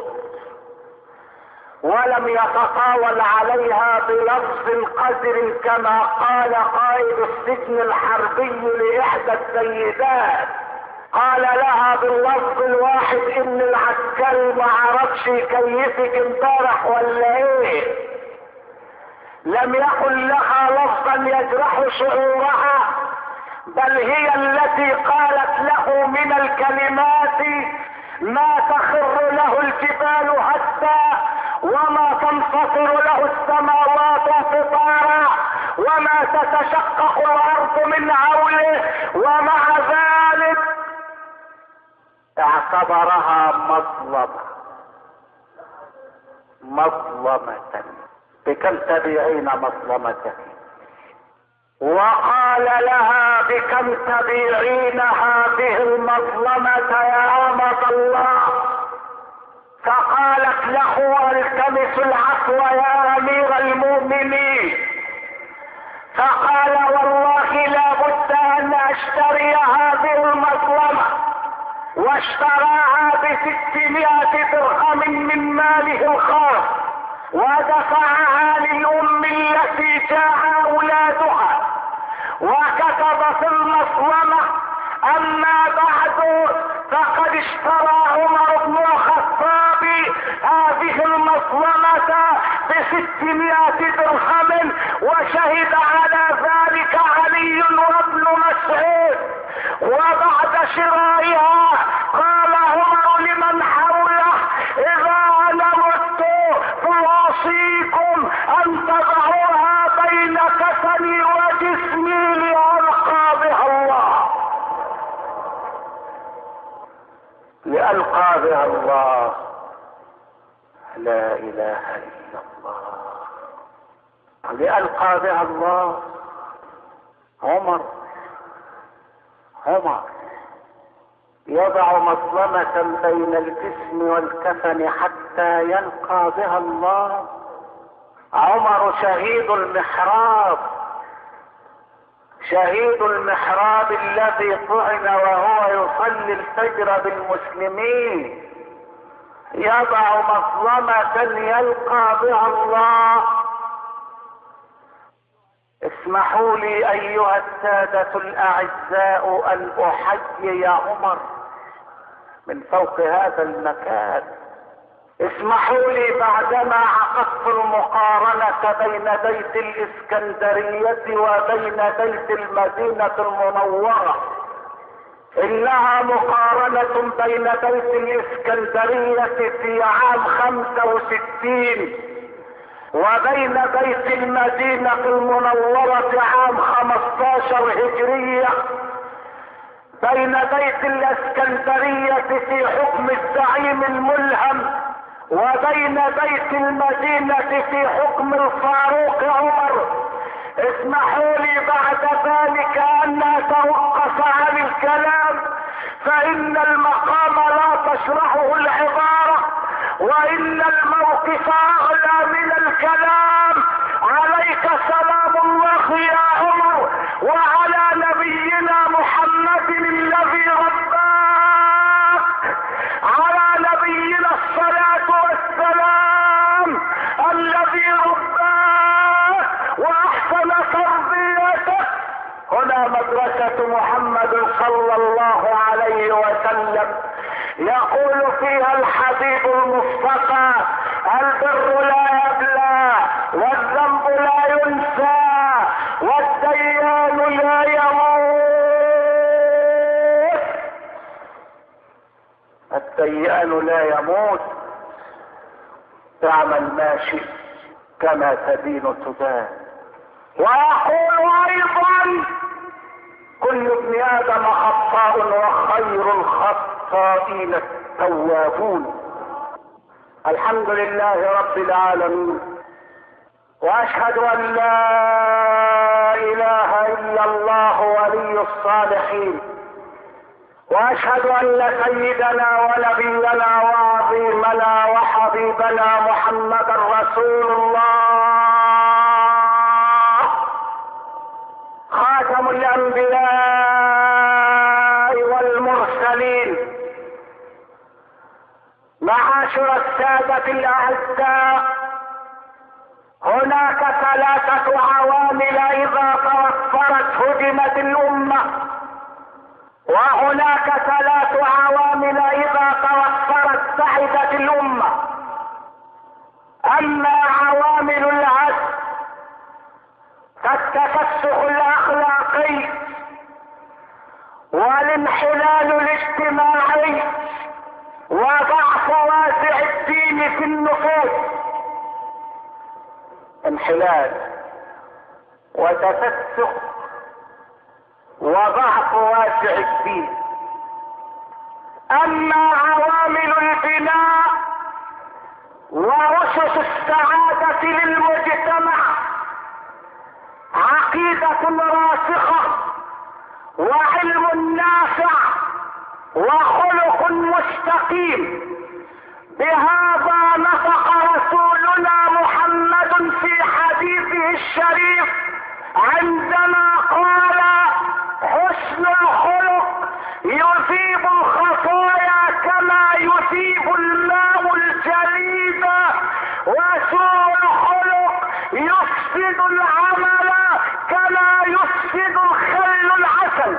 ولم يتطاول عليها بلفظ القدر كما قال قائد السجن الحربي لإحدى السيدات، قال لها باللفظ الواحد: إن العسكري مع عرفش يكيفك امبارح ولا ايه؟ لم يقل لها لفظا يجرح شعورها، بل هي التي قالت له من الكلمات ما تخر له الجبال هدا، وما تنفطر له السماوات انفطارا، وما تتشقق الارض من هوله، ومع ذلك اعتبرها مظلمة مظلمة. بكم تبيعين مظلمتك؟ وقال لها بكم تبيعين هذه المظلمة يا أمة الله؟ فقالت له التمس العفو يا أمير المؤمنين. فقال والله لا بد أن أشتري هذه المظلمة، واشتراها بستمائة درهم من ماله الخاص، ودفعها للأم التي جاء أولادها، وكتب في المظلمة أما بعد فقد اشترى عمر بن الخطاب هذه المظلمة بستمائة درهم، وشهد على ذلك علي وابن مسعود. وبعد شرائها قال عمر لمن حوله إذا أنا مت فأوصيكم أن تضعوها بين كفني وجسمي لألقى بها الله، لألقى بها الله. لا إله إلا الله، لألقى بها الله. عمر عمر يضع مظلمة بين الجسم والكفن حتى يلقى بها الله. عمر شهيد المحراب، شهيد المحراب الذي طعن وهو يصلي الفجر بالمسلمين، يضع مظلمة يلقى بها الله. اسمحوا لي ايها السادة الاعزاء ان احيي عمر من فوق هذا المكان. اسمحوا لي بعدما عقدت المقارنة بين بيت الاسكندرية وبين بيت المدينة المنورة، انها مقارنة بين بيت الاسكندرية في عام خمسة وستين وبين بيت المدينة المنورة عام خمستاشر هجرية. بين بيت الاسكندرية في حكم الزعيم الملهم، وبين بيت المدينة في حكم الفاروق عمر. اسمحوا لي بعد ذلك ان اتوقف عن الكلام، فان المقام لا تشرحه العبارة، وان الموقف اغلى من الكلام. عليك سلام الله يا عمر، وعلى نبينا محمد الذي رباك، على نبينا الصلاة والسلام الذي رباك واحسن تربيتك. هنا مدرسة محمد صلى الله عليه وسلم، يقول فيها الحبيب المصطفى: البر لا يبلى، والذنب لا ينسى، والديان لا يموت. الديان لا يموت. تعمل ما شئت كما تدين تدان. ويقول ايضا: كل ابن ادم خطاء وخير الخطائين التوابون. الحمد لله رب العالمين، واشهد ان لا اله الا الله ولي الصالحين، واشهد ان سيدنا ونبينا وعظيمنا وحبيبنا محمدا رسول الله، خاتم الانبياء والمرسلين. معاشر السادة الاعزاء، هناك ثلاثة عوامل اذا توفرت هدمت الامة. وهناك ثلاث عوامل اذا توفرت سعدت الامة. اما عوامل العدل فالتفسخ الاخلاقي والانحلال الاجتماعي وضعف وازع الدين في النفوس. انحلال وتفسخ وضعف واسع الدين. اما عوامل البناء واسس السعادة للمجتمع عقيدة راسخة وعلم نافع وخلق مستقيم. بهذا نطق رسولنا محمد في حديثه الشريف عندما قال: حسن الخلق يذيب الخطايا كما يذيب الماء الجليد، وسوء الخلق يفسد العمل كما يفسد الخل العسل.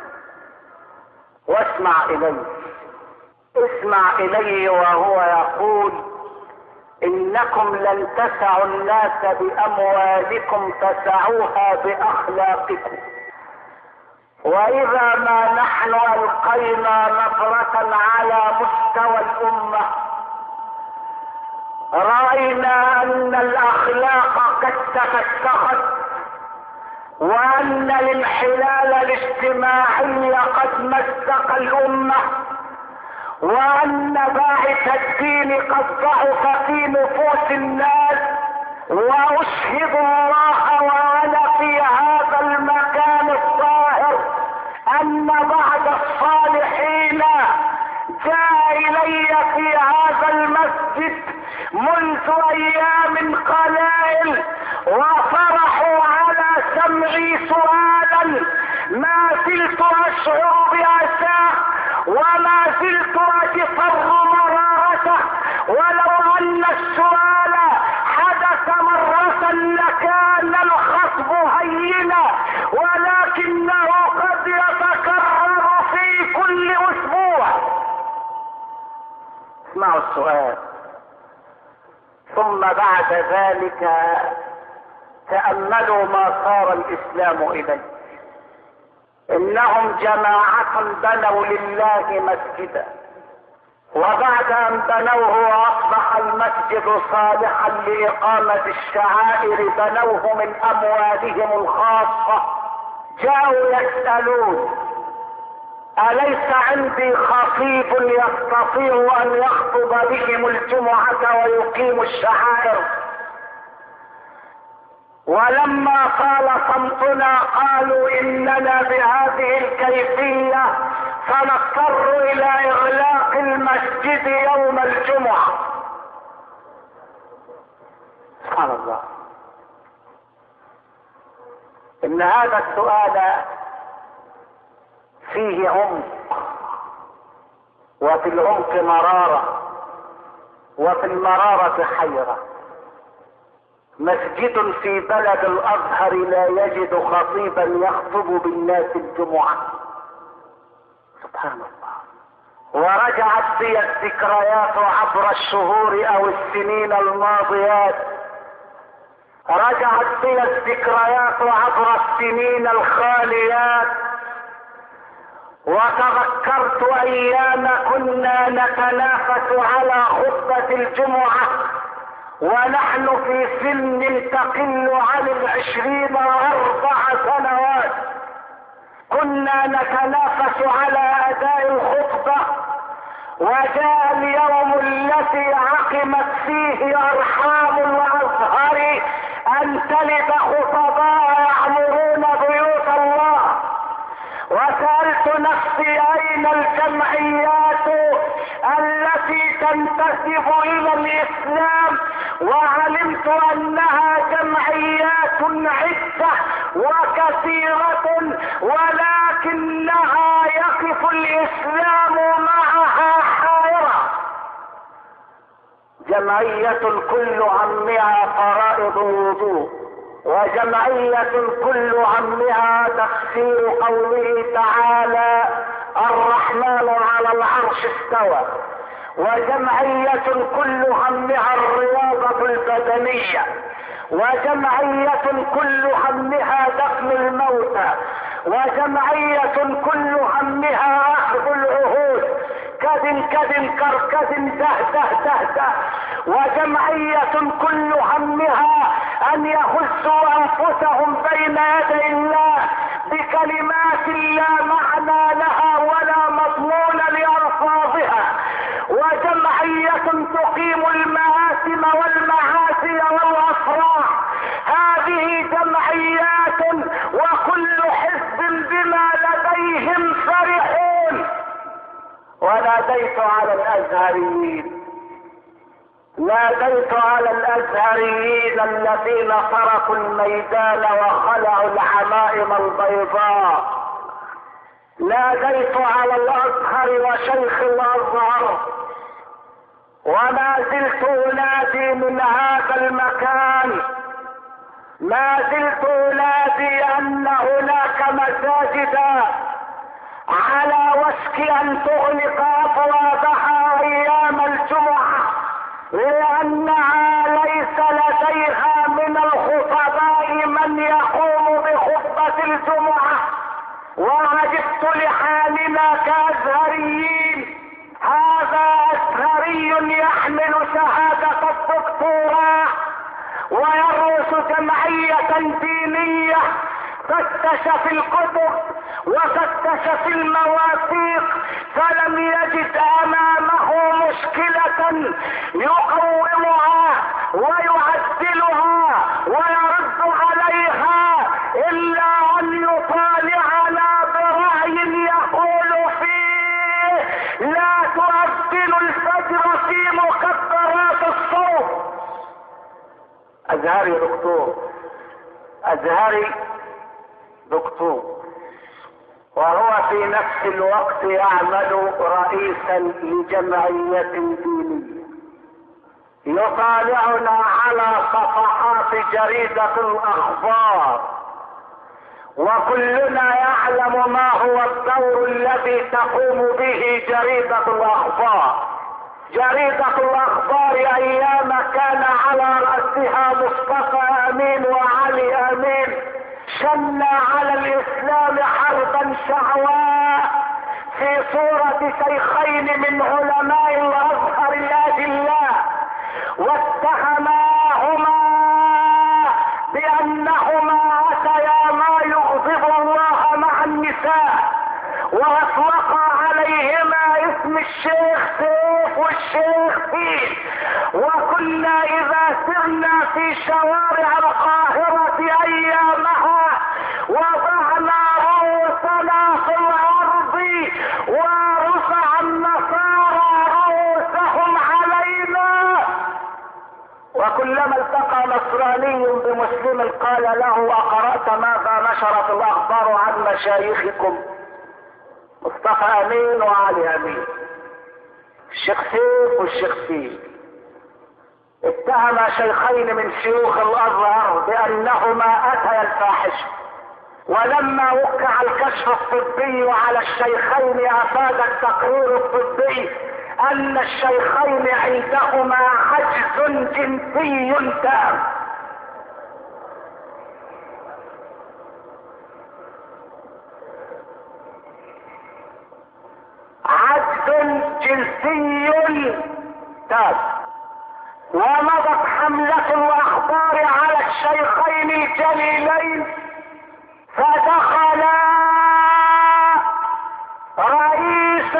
واسمع الي، اسمع الي وهو يقول: انكم لن تسعوا الناس باموالكم، تسعوها باخلاقكم. واذا ما نحن القينا نظرة على مستوى الامة رأينا ان الاخلاق قد تفسخت، وان الانحلال الاجتماعي قد مزق الامة، وان باعث الدين قد ضعف في نفوس الناس. واشهد الله وانا في هذا المكان الطاهر ان بعض الصالحين جاء الي في هذا المسجد منذ ايام قلائل وفرحوا على سمعي سؤالا ما زلت اشعر باساه وما زلت اجفر مرارته. ولو ان السؤال حدث مرة لكان الخطب هينا، ولكنه قد يتكرر في كل اسبوع. اسمعوا السؤال. ثم بعد ذلك تأملوا ما صار الاسلام اليه. انهم جماعة بنوا لله مسجدا، وبعد ان بنوه واصبح المسجد صالحا لاقامة الشعائر بنوه من اموالهم الخاصة. جاءوا يسألون: اليس عندي خطيب يستطيع ان يخطب بهم الجمعة ويقيم الشعائر؟ ولما طال صمتنا قالوا: اننا بهذه الكيفية سنضطر الى اغلاق المسجد يوم الجمعة. سبحان الله. ان هذا السؤال فيه عمق، وفي العمق مرارة، وفي المرارة حيرة. مسجد في بلد الازهر لا يجد خطيبا يخطب بالناس الجمعة. سبحان الله. ورجعت بي الذكريات عبر الشهور او السنين الماضيات، رجعت بي الذكريات عبر السنين الخاليات، وتذكرت ايام كنا نتنافس على خطبة الجمعة ونحن في سن تقل عن العشرين واربع سنوات. كنا نتنافس على اداء الخطبة، وجاء اليوم الذي عقمت فيه ارحام الازهر ان تلد خطباء يعمرون بيوت الله. وسألت نفسي: اين الجمعيات التي تنتسب الى الاسلام؟ وعلمت انها جمعيات عدة وكثيرة، ولكنها يقف الاسلام معها حائرة. جمعية كل همها فرائض الوضوء، وجمعية كل همها تفسير قوله تعالى: الرحمن على العرش استوى، وجمعية كل همها الرياضة البدنية، وجمعية كل همها دفن الموتى، وجمعية كل همها اخذ العهود كد كد كركد ده ده ده ده، وجمعية كل همها ان يهزوا انفسهم بين يدي الله بكلمات لا معنى لها ولا مضمون لألفاظها، وجمعية تقيم المآثم والمعاصي والأفراح. هذه جمعيات وكل حزب بما لديهم فرحون. وناديت على الأزهريين، ناديت على الأزهريين الذين تركوا الميدان وخلعوا العمائم البيضاء، ناديت على الأزهر وشيخ الأزهر، وما زلت أنادي من هذا المكان، ما زلت أنادي أن هناك مساجدا على وشك أن تغلق أبوابها أيام الجمعة، لأنها ليس لديها من الخطباء من يقوم بخطبة الجمعة. وعجبت لحالنا كأزهريين، هذا أزهري يحمل شهادة الدكتوراه ويرأس جمعية دينية، فتش في الكتب وفتش في المواثيق فلم يجد امامه مشكلة يقومها ويعدلها ويرد عليها الا ان يطالعنا برأي يقول فيه لا تؤذن الفجر في مكبرات الصوت. ازهري دكتور، ازهري دكتور، وهو في نفس الوقت يعمل رئيسا لجمعية دينية، يطالعنا على صفحات جريدة الاخبار، وكلنا يعلم ما هو الدور الذي تقوم به جريدة الاخبار. جريدة الاخبار ايام كان على رأسها مصطفى امين وعلي امين شن على الاسلام حربا شعواء في صورة شيخين من علماء الازهر الاجلاء، واتهماهما بانهما اتيا ما يغضب الله مع النساء، واطلقا عليهما اسم الشيخ سيف والشيخ فيل. وكنا اذا سرنا في شوارع القاهرة ايامها وضعنا رؤوسنا في الارض ورفع النصارى رؤوسهم علينا. وكلما التقى نصراني بمسلم قال له اقرأت ماذا نشرت الاخبار عن مشايخكم؟ مصطفى امين وعلي امين، الشيخ سيف والشيخ فيل، اتهم شيخين من شيوخ الازهر بانهما اتيا الفاحشه. ولما وقع الكشف الطبي على الشيخين افاد التقرير الطبي ان الشيخين عندهما عجز جنسي تام. عجز جنسي تام. ومضت حملة الاخبار على الشيخين الجليلين، فدخلا رئيس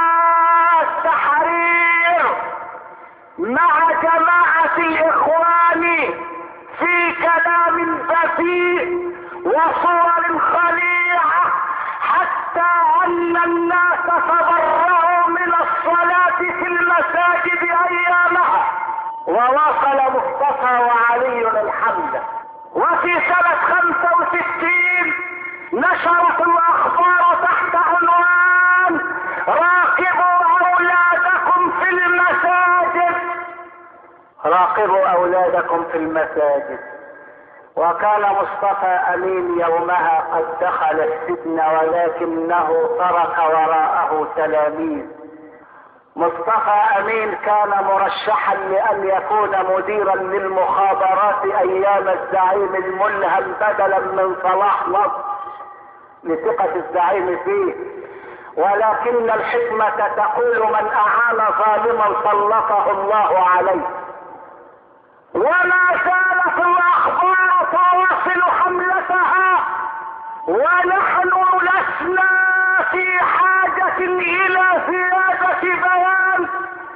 التحرير مع جماعة الاخوان في كلام بذيء وصور خليعة، حتى ان الناس تبرأوا من الصلاة في المساجد ايامها. وواصل مصطفى وعلي الحملة، وفي سنة خمسة وستين نشرت الاخبار تحت عنوان راقبوا اولادكم في المساجد. راقبوا اولادكم في المساجد. وكان مصطفى امين يومها قد دخل السجن ولكنه ترك وراءه تلاميذ. مصطفى امين كان مرشحا لان يكون مديرا للمخابرات ايام الزعيم الملهم بدلا من صلاح نصر لثقة الزعيم فيه، ولكن الحكمة تقول من اعان ظالما سلطه الله عليه. وما زالت الاخبار تواصل حملتها، ونحن لسنا في حاجة الى زيادة بيان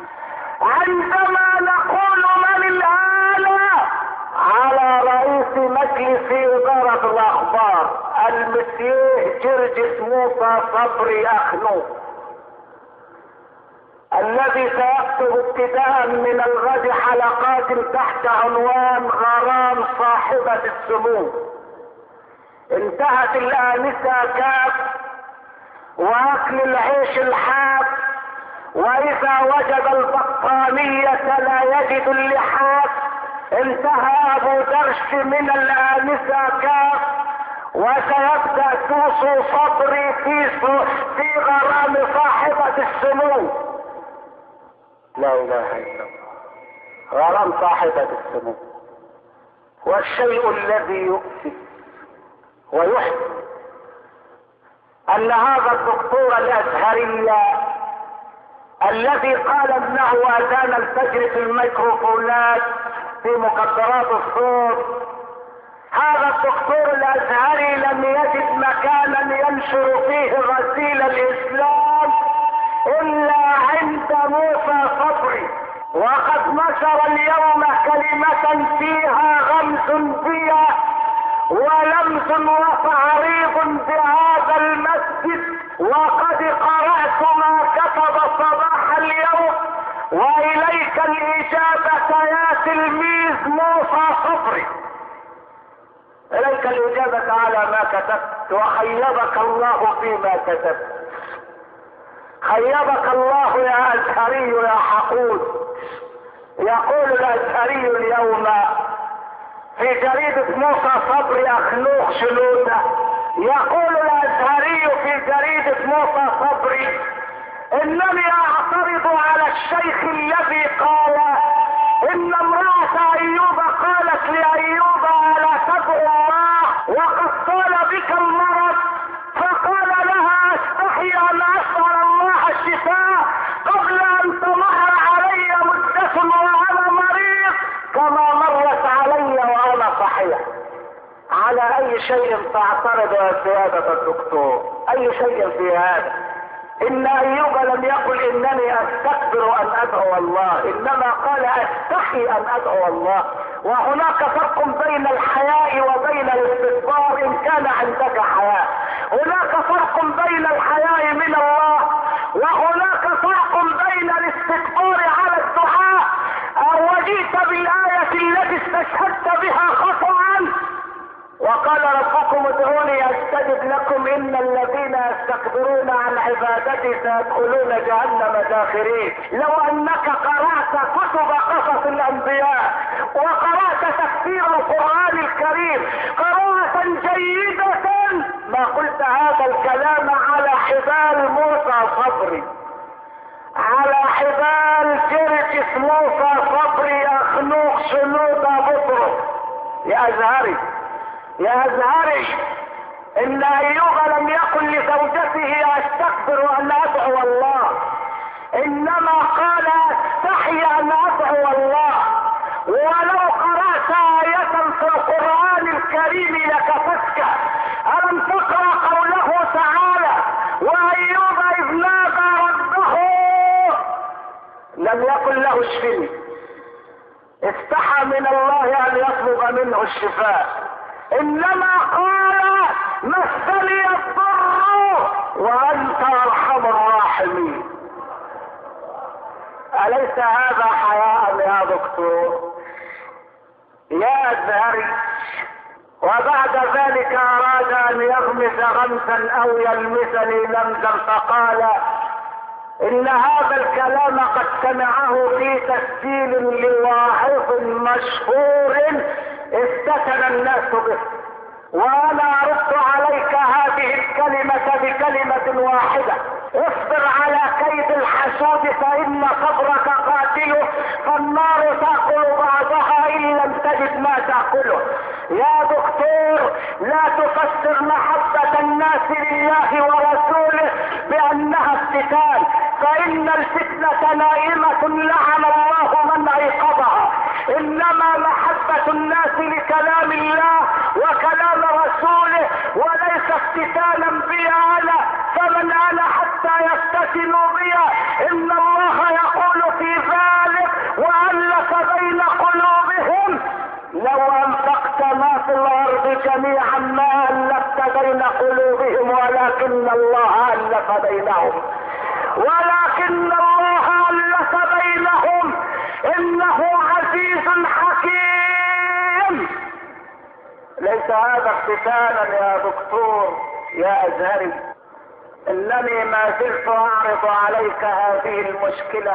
عندما نقول من الآن على رئيس مجلس إدارة الأخبار المسيح جرجس موسى صبري أخنوخ، الذي سيكتب ابتداء من الغد حلقات تحت عنوان غرام صاحبة السموم. انتهت الآنسة كاف واكل العيش الحاد، واذا وجد البطانية لا يجد اللحاف. انتهى ابو درش من الآنسة كاف، وسيبدأ توسو صبري في في غرام صاحبة السموم. لا اله الا الله، غرام صاحبة السموم. والشيء الذي يؤسف ويحزن ان هذا الدكتور الازهري الذي قال انه اذان الفجر في الميكروفونات في مقدرات الصوت، هذا الدكتور الازهري لم يجد مكانا ينشر فيه غسيل الاسلام الا عند موسى صبري، وقد نشر اليوم كلمة فيها غمز بها ولمز وتعريض بهذا المسجد، وقد قرأت ما كتب صباح اليوم، وإليك الإجابة يا تلميذ موسى صبري، إليك الإجابة على ما كتبت، وخيبك الله فيما كتبت. خيبك الله يا أزهري يا حقود. يقول الأزهري اليوم في جريدة موسى صبري أخنوخ شلوته، يقول الأزهري في جريدة موسى صبري إنني أعترض على الشيخ الذي قال إن امرأة أيوب قالت لأيوب ألا تدعو الله وقد طال بك المرض، فقال لها أستحي أن أسأل الله الشفاء قبل أن تمر علي مدة وأنا مريض كما مرت علي وأنا صحيح. على أي شيء تعترض يا سيادة الدكتور؟ أي شيء في هذا؟ إن أيوب لم يقل إنني أستكبر أن أدعو الله، إنما قال أستحي أن أدعو الله. وهناك فرق بين الحياء وبين الاستكبار إن كان عندك حياء. هناك فرق بين الحياء من الله وهناك فرق بين الاستكبار على الدعاء. وجئت بالآية التي استشهدت بها خطأ، وقال ربكم ادعوني استجب لكم ان الذين يستكبرون عن عبادتي سيدخلون جهنم داخرين. لو انك قرأت كتب قصص الانبياء وقرأت تفسير القرآن الكريم قراءة جيدة ما قلت هذا الكلام على حبال موسى صبري، على حبال جرجس موسى صبري أخنوخ شنودة بطرس. يا أزهري يا أزهري، إن أيوب لم يقل لزوجته أستكبر أن أدعو الله، إنما قال أستحي أن أدعو الله. ولو قرأت آية في القرآن الكريم لكفتك. ألم تقرأ قوله تعالى وأيوب إذ نادى ربه لم يقل له اشفني، استحى من الله أن يطلب منه الشفاء، انما قال مسني الضر وانت ارحم الراحمين. اليس هذا حياء يا دكتور يا أزهري؟ وبعد ذلك اراد ان يغمس غمسا او يلمسني لمسا فقال ان هذا الكلام قد سمعه في تسجيل لواعظ مشهور افتتن الناس به. وانا ارد عليك هذه الكلمة بكلمة واحدة: اصبر على كيد الحسود فان صبرك قاتله، فالنار تأكل بعضها ان لم تجد ما تأكله. يا دكتور، لا تفسر محبة الناس لله ورسوله بانها افتتان، فان الفتنة نائمة لعن الله من ايقظها. انما محبة الناس لكلام الله وكلام رسوله، وليس افتتانا بي انا، فمن انا حتى يفتتنوا بي؟ ان الله يقول في ذلك: والف بين قلوبهم لو انفقت ما في الارض جميعا ما الفت بين قلوبهم ولكن الله الف بينهم، ولكن الله الف بينهم انه عزيز حكيم. ليس هذا افتتانا يا دكتور يا ازهري. انني ما زلت اعرض عليك هذه المشكلة،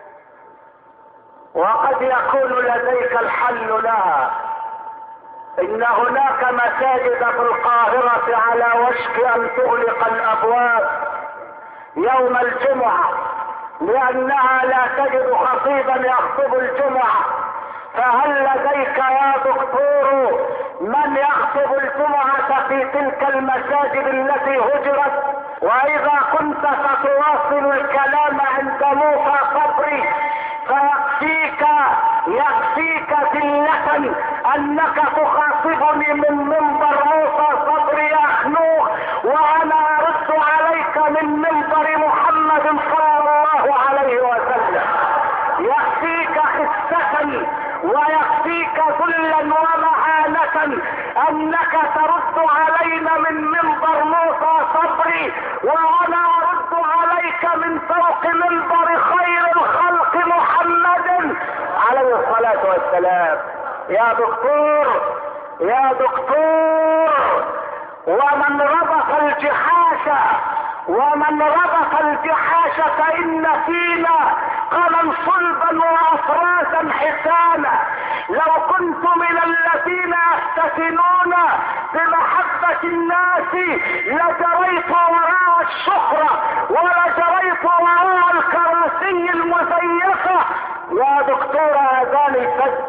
وقد يكون لديك الحل لها. ان هناك مساجد في القاهرة على وشك ان تغلق الابواب يوم الجمعة لانها لا تجد خطيبا يخطب الجمعة. فهل لديك يا دكتور من يخطب الجمعة في تلك المساجد التي هجرت؟ واذا كنت ستواصل الكلام عند موسى صبري فيكفيك يكفيك ذلة انك تخاطبني من منبر موسى صبري يا خنوخ، وانا ارد عليك من منبر محمد صلى الله عليه وسلم. يكفيك خسة ويكفيك ذلا ومهانة انك ترد علينا من منبر موسى صبري، وانا ارد عليك من فوق منبر خير الخلق محمد عليه الصلاة والسلام. يا دكتور يا دكتور، ومن ربط الجحاشة ومن ربط الجحاش فإن فينا قمن صلبا وأفراسا حسانا. لو كنت من الذين يفتتنون بمحبة الناس لجريت وراء الشهرة ولجريت وراء الكراسي المزيفة. يا دكتور آذان الفجر،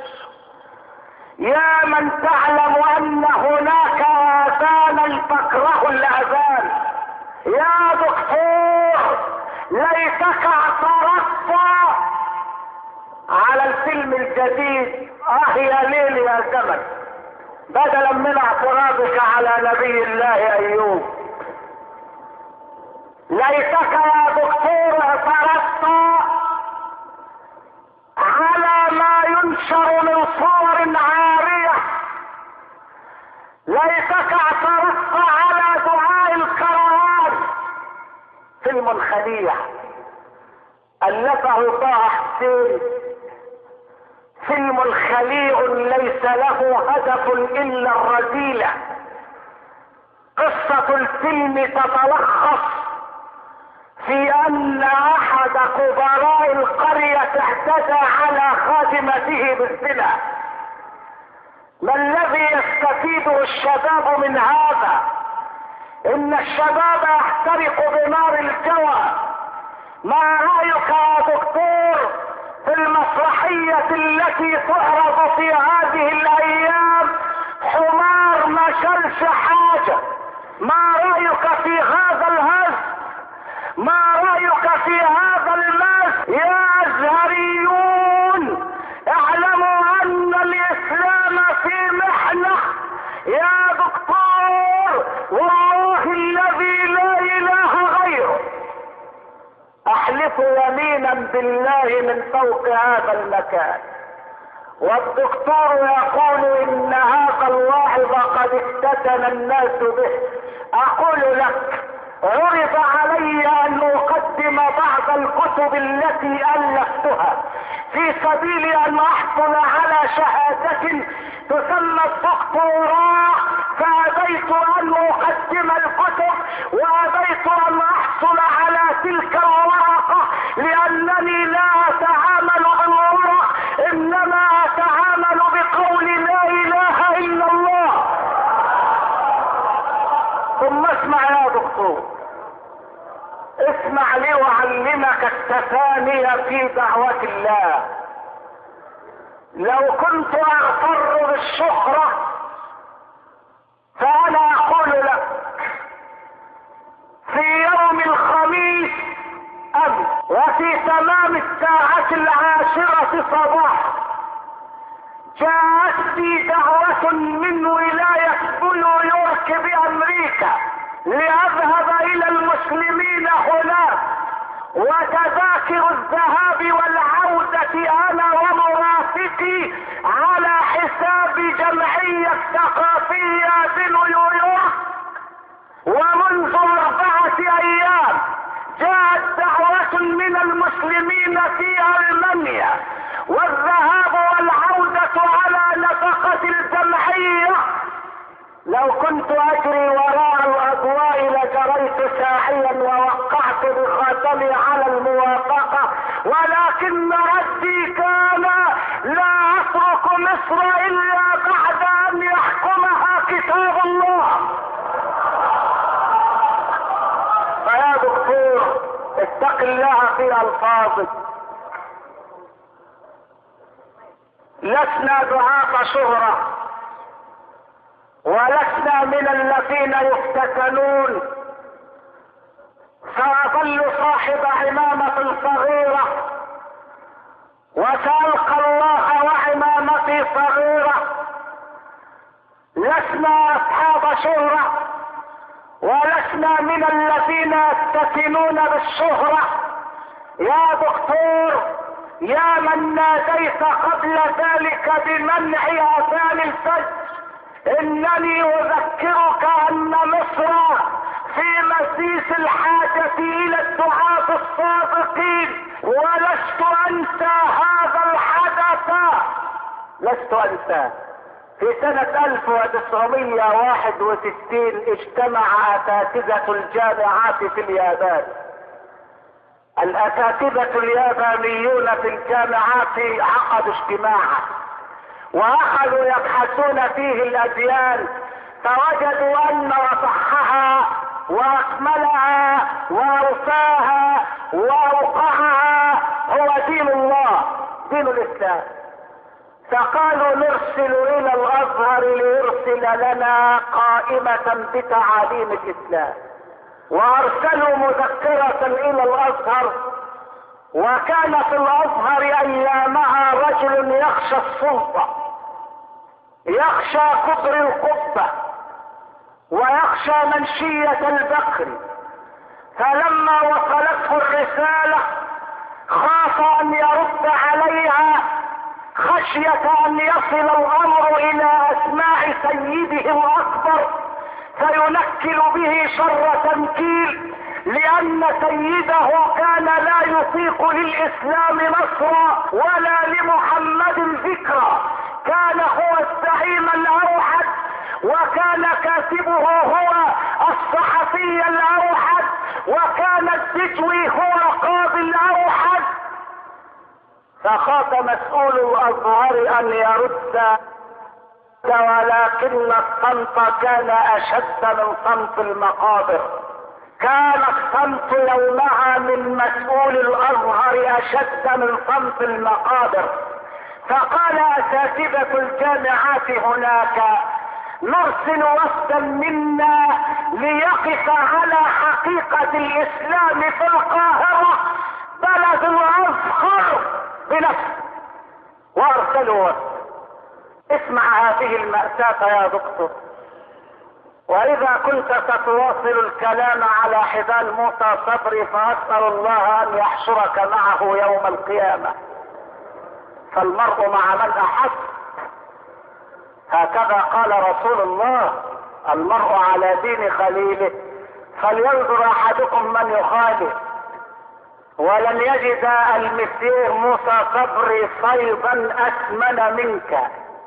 يا من تعلم أن هناك آذانا تكره الأذان، يا دكتور ليتك اعترضت على الفيلم الجديد اه يا ليل يا زمن بدلا من اعتراضك على نبي الله ايوب. ليتك يا دكتور اعترضت على ما ينشر من صور عارية. ليتك اعترضت على دعاء الكروان، فيلم خليع ألفه طه حسين، فيلم خليع ليس له هدف إلا الرذيلة. قصة الفيلم تتلخص في أن أحد كبراء القرية اعتدى على خادمته بالزنا. ما الذي يستفيده الشباب من هذا؟ ان الشباب يحترق بنار الجوى. ما رأيك يا دكتور في المسرحية التي تعرض في هذه الايام؟ حمار ما شالش حاجة. ما رأيك في هذا الهز؟ ما رأيك في هذا المس؟ يا ازهريون اعلموا ان الاسلام في محنة يا دكتور، والله الذي لا اله غيره احلف يمينا بالله من فوق هذا المكان. والدكتور يقول ان هذا الواعظ قد افتتن الناس به. اقول لك عرض علي ان اقدم بعض الكتب التي الفتها في سبيل ان احصل على شهادة تسمى الدكتوراه، فابيت ان اقدم الكتب وابيت ان احصل على تلك الورقة، لانني لا اتعامل بالورق انما اتعامل بقول لا اله التثاني في دعوة الله. لو كنت اغتر بالشهرة فانا اقول لك في يوم الخميس امس وفي تمام الساعة العاشرة صباحا جاءتني دعوة من ولاية نيويورك بامريكا لأذهب إلى المسلمين هناك، وتذاكر الذهاب والعودة أنا ومرافقي على حساب جمعية ثقافية بنيويورك. ومنذ أربعة أيام جاءت دعوة من المسلمين في ألمانيا والذهاب والعودة على نفقة الجمعية. لو كنت اجري وراء الاضواء لجريت ساعيا ووقعت بخاتمي على الموافقة، ولكن ردي كان لا اترك مصر الا بعد ان يحكمها كتاب الله. فيا دكتور اتق الله في الفاظك. لسنا دعاة شهرة ولسنا من الذين يفتتنون. سأظل صاحب عمامة صغيرة وسألقى الله وعمامتي صغيرة. لسنا أصحاب شهرة ولسنا من الذين يفتتنون بالشهرة. يا دكتور يا من ناديت قبل ذلك بمنع آذان الفجر، انني اذكرك ان مصر في مسيس الحاجة الى الدعاة الصادقين، ولست انسى هذا الحدث، لست انساه. في سنة الف وتسعمائة وواحد وستين اجتمع اساتذة الجامعات في اليابان. الاساتذة اليابانيون في الجامعات عقدوا اجتماعا واخذوا يبحثون فيه الاديان، فوجدوا ان اصحها واكملها واوفاها واوقعها هو دين الله، دين الاسلام. فقالوا نرسل الى الازهر ليرسل لنا قائمة بتعاليم الاسلام، وارسلوا مذكرة الى الازهر. وكان في الازهر ايامها رجل يخشى السلطة، يخشى كبر القبة ويخشى منشية البكر، فلما وصلته الرسالة خاف ان يرد عليها خشية ان يصل الامر الى اسماع سيده الاكبر فينكل به شر تنكيل، لان سيده كان لا يطيق للاسلام نصرا ولا لمحمد ذكرا. كان هو الزعيم الاوحد، وكان كاتبه هو الصحفي الاوحد، وكان الدجوي هو القاضي الاوحد. فخاف مسؤول الازهر ان يرد، ولكن الصمت كان اشد من صمت المقابر. كان الصمت يومها من مسؤول الازهر اشد من صمت المقابر. فقال اساتذة الجامعات هناك نرسل وفدا منا ليقف على حقيقة الاسلام في القاهرة بلد الازهر بنفسه، وارسلوا وفد. اسمع هذه المأساة يا دكتور. واذا كنت ستواصل الكلام على حبال موسى صبري فاسأل الله ان يحشرك معه يوم القيامة. فالمرء مع من احب، هكذا قال رسول الله: المرء على دين خليله فلينظر احدكم من يخالف. ولن يجد المسير موسى صبري صيدا اثمن منك،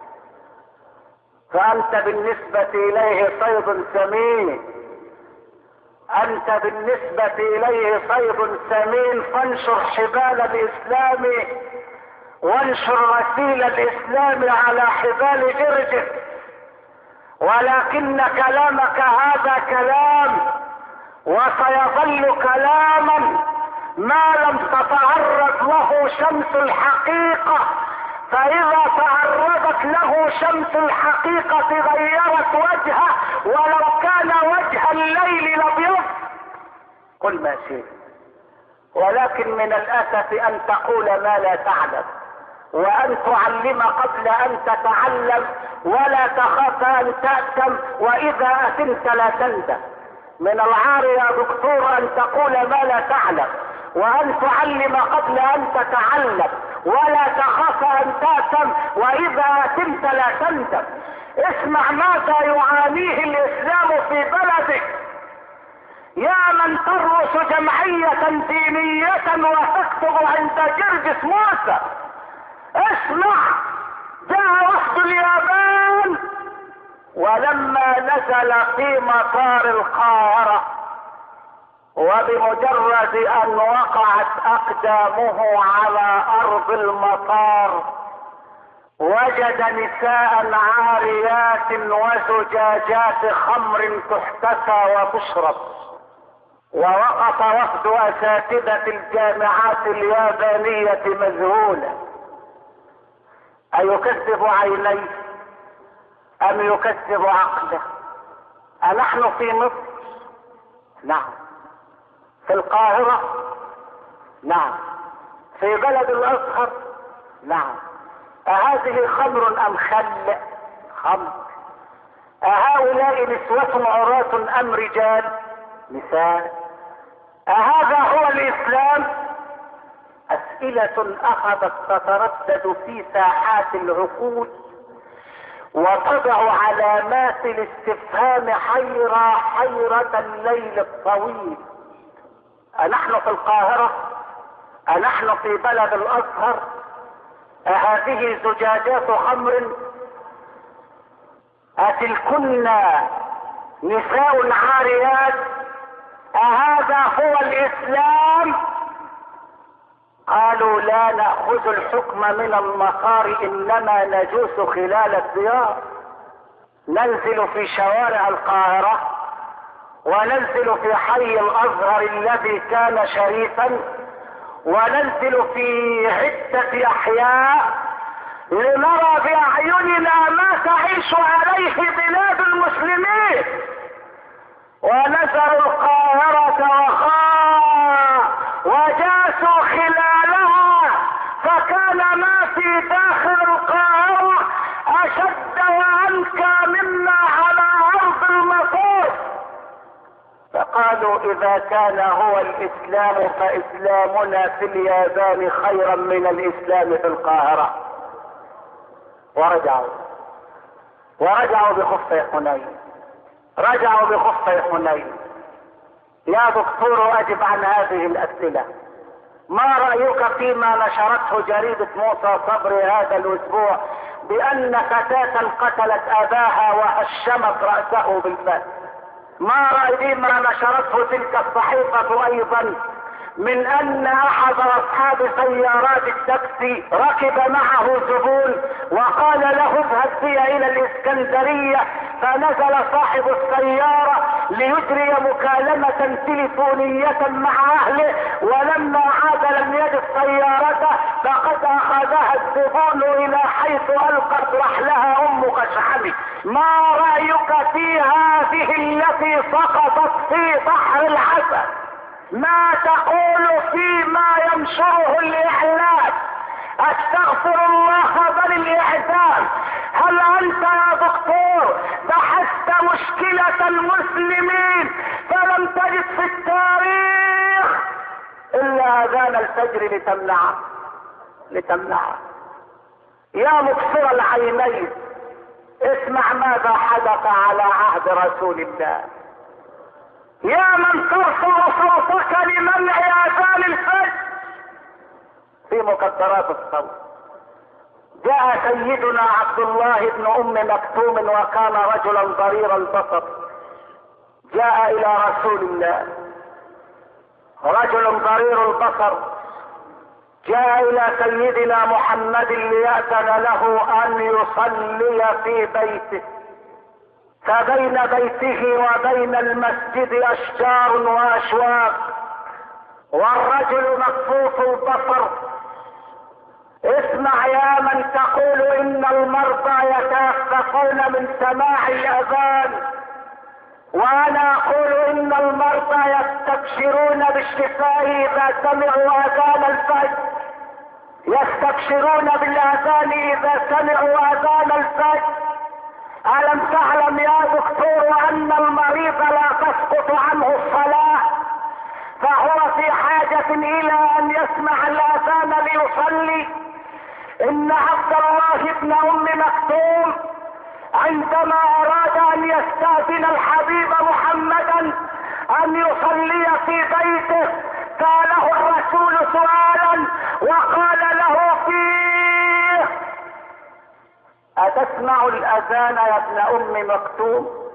فانت بالنسبة اليه صيد ثمين، انت بالنسبة اليه صيد ثمين. فانشر حبال الاسلام وانشر رسيل الاسلام على حبال جرجك. ولكن كلامك هذا كلام وسيظل كلاما ما لم تتعرض له شمس الحقيقة، فإذا تعرضت له شمس الحقيقة غيرت وجهه ولو كان وجه الليل الأبيض. قل ما شئت، ولكن من الأسف أن تقول ما لا تعلم، وأن تعلم قبل أن تتعلم، ولا تخاف أن تأتم، وإذا أتمت لا تندم. من العار يا دكتور أن تقول ما لا تعلم، وأن تعلم قبل أن تتعلم، ولا تخاف أن تأتم، وإذا أتمت لا تندم. اسمع ماذا يعانيه الإسلام في بلدك. يا من ترأس جمعية دينية وتكتب عند جرجس موسى، اسمع، جاء وفد اليابان ولما نزل في مطار القاهرة وبمجرد ان وقعت اقدامه على ارض المطار وجد نساء عاريات وزجاجات خمر تحتسى وتشرب، ووقف وفد اساتذة الجامعات اليابانية مذهولا. ايكذب عينيه ام يكذب عقله؟ أنحن في مصر؟ نعم. في القاهرة؟ نعم. في بلد الازهر؟ نعم. أهذه خمر ام خل؟ خمر. أهؤلاء نسوة عراة ام رجال؟ نساء. أهذا هو الإسلام؟ أسئلة أخذت تتردد في ساحات العقول وتضع علامات الاستفهام حيرة حيرة الليل الطويل. أنحن في القاهرة؟ أنحن في بلد الأزهر؟ أهذه زجاجات خمر؟ أتلكن نساء عاريات؟ أهذا هو الإسلام؟ قالوا لا نأخذ الحكم من المطار، إنما نجوس خلال الديار، ننزل في شوارع القاهرة وننزل في حي الأزهر الذي كان شريفا وننزل في عدة أحياء لنرى بأعيننا ما تعيش عليه بلاد المسلمين. ونزلوا القاهرة وخاء وجاسوا خلالها، فكان ما في داخل القاهرة أشد وأنكى مما على أرض المطار. فقالوا إذا كان هو الإسلام فإسلامنا في اليابان خيرا من الإسلام في القاهرة. ورجعوا ورجعوا بخفي حنين، رجعوا بخفي حنين. يا دكتور أجب عن هذه الأسئلة. ما رأيك فيما نشرته جريدة موسى صبري هذا الأسبوع بأن فتاة قتلت أباها وهشمت رأسه بالفأس؟ ما رأيك فيما نشرته تلك الصحيفة أيضا من أن أحد أصحاب سيارات التاكسي ركب معه زبون وقال له اذهب بي إلى الإسكندرية، فنزل صاحب السيارة ليجري مكالمة تليفونية مع أهله، ولما عاد لم يجد سيارته فقد أخذها الزبون إلى حيث ألقت رحلها أم قشعمي. ما رأيك في هذه التي سقطت في بحر العسل؟ ما تقول فيما ينشره الإعلام؟ استغفر الله بل الإعدام. هل أنت يا دكتور بحثت مشكلة المسلمين فلم تجد في التاريخ إلا أذان الفجر لتمنعه لتمنعه يا مبصر العينين، اسمع ماذا حدث على عهد رسول الله. يا من ترفع صوتك لمنع اذان الفجر في مكدرات الصوت. جاء سيدنا عبد الله بن ام مكتوم وكان رجلا ضرير البصر، جاء الى رسول الله، رجل ضرير البصر جاء الى سيدنا محمد ليأذن له ان يصلي في بيته، فبين بيته وبين المسجد اشجار واشواك، والرجل مكفوف البصر. اسمع يا من تقول ان المرضى يتوفقون من سماع الاذان، وانا اقول ان المرضى يستبشرون بالشفاء اذا سمعوا اذان الفجر، يستبشرون بالاذان اذا سمعوا اذان الفجر. الم تعلم يا دكتور ان المريض لا تسقط عنه الصلاه، فهو في حاجة الى ان يسمع الاذان ليصلي؟ ان عبد الله بن ام مكتوم عندما اراد ان يستأذن الحبيب محمدا ان يصلي في بيته سأله الرسول سؤالا وقال له فيه: اتسمع الاذان يا ابن ام مكتوم؟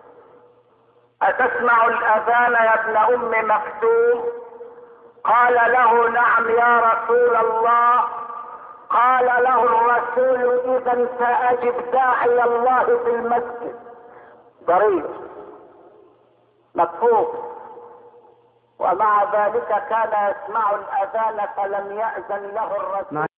اتسمع الاذان يا ابن ام مكتوم؟ قال له: نعم يا رسول الله. قال له الرسول: اذا ساجب داعي الله في المسجد. ضرير مكفوف، ومع ذلك كان يسمع الاذان فلم يأذن له الرسول.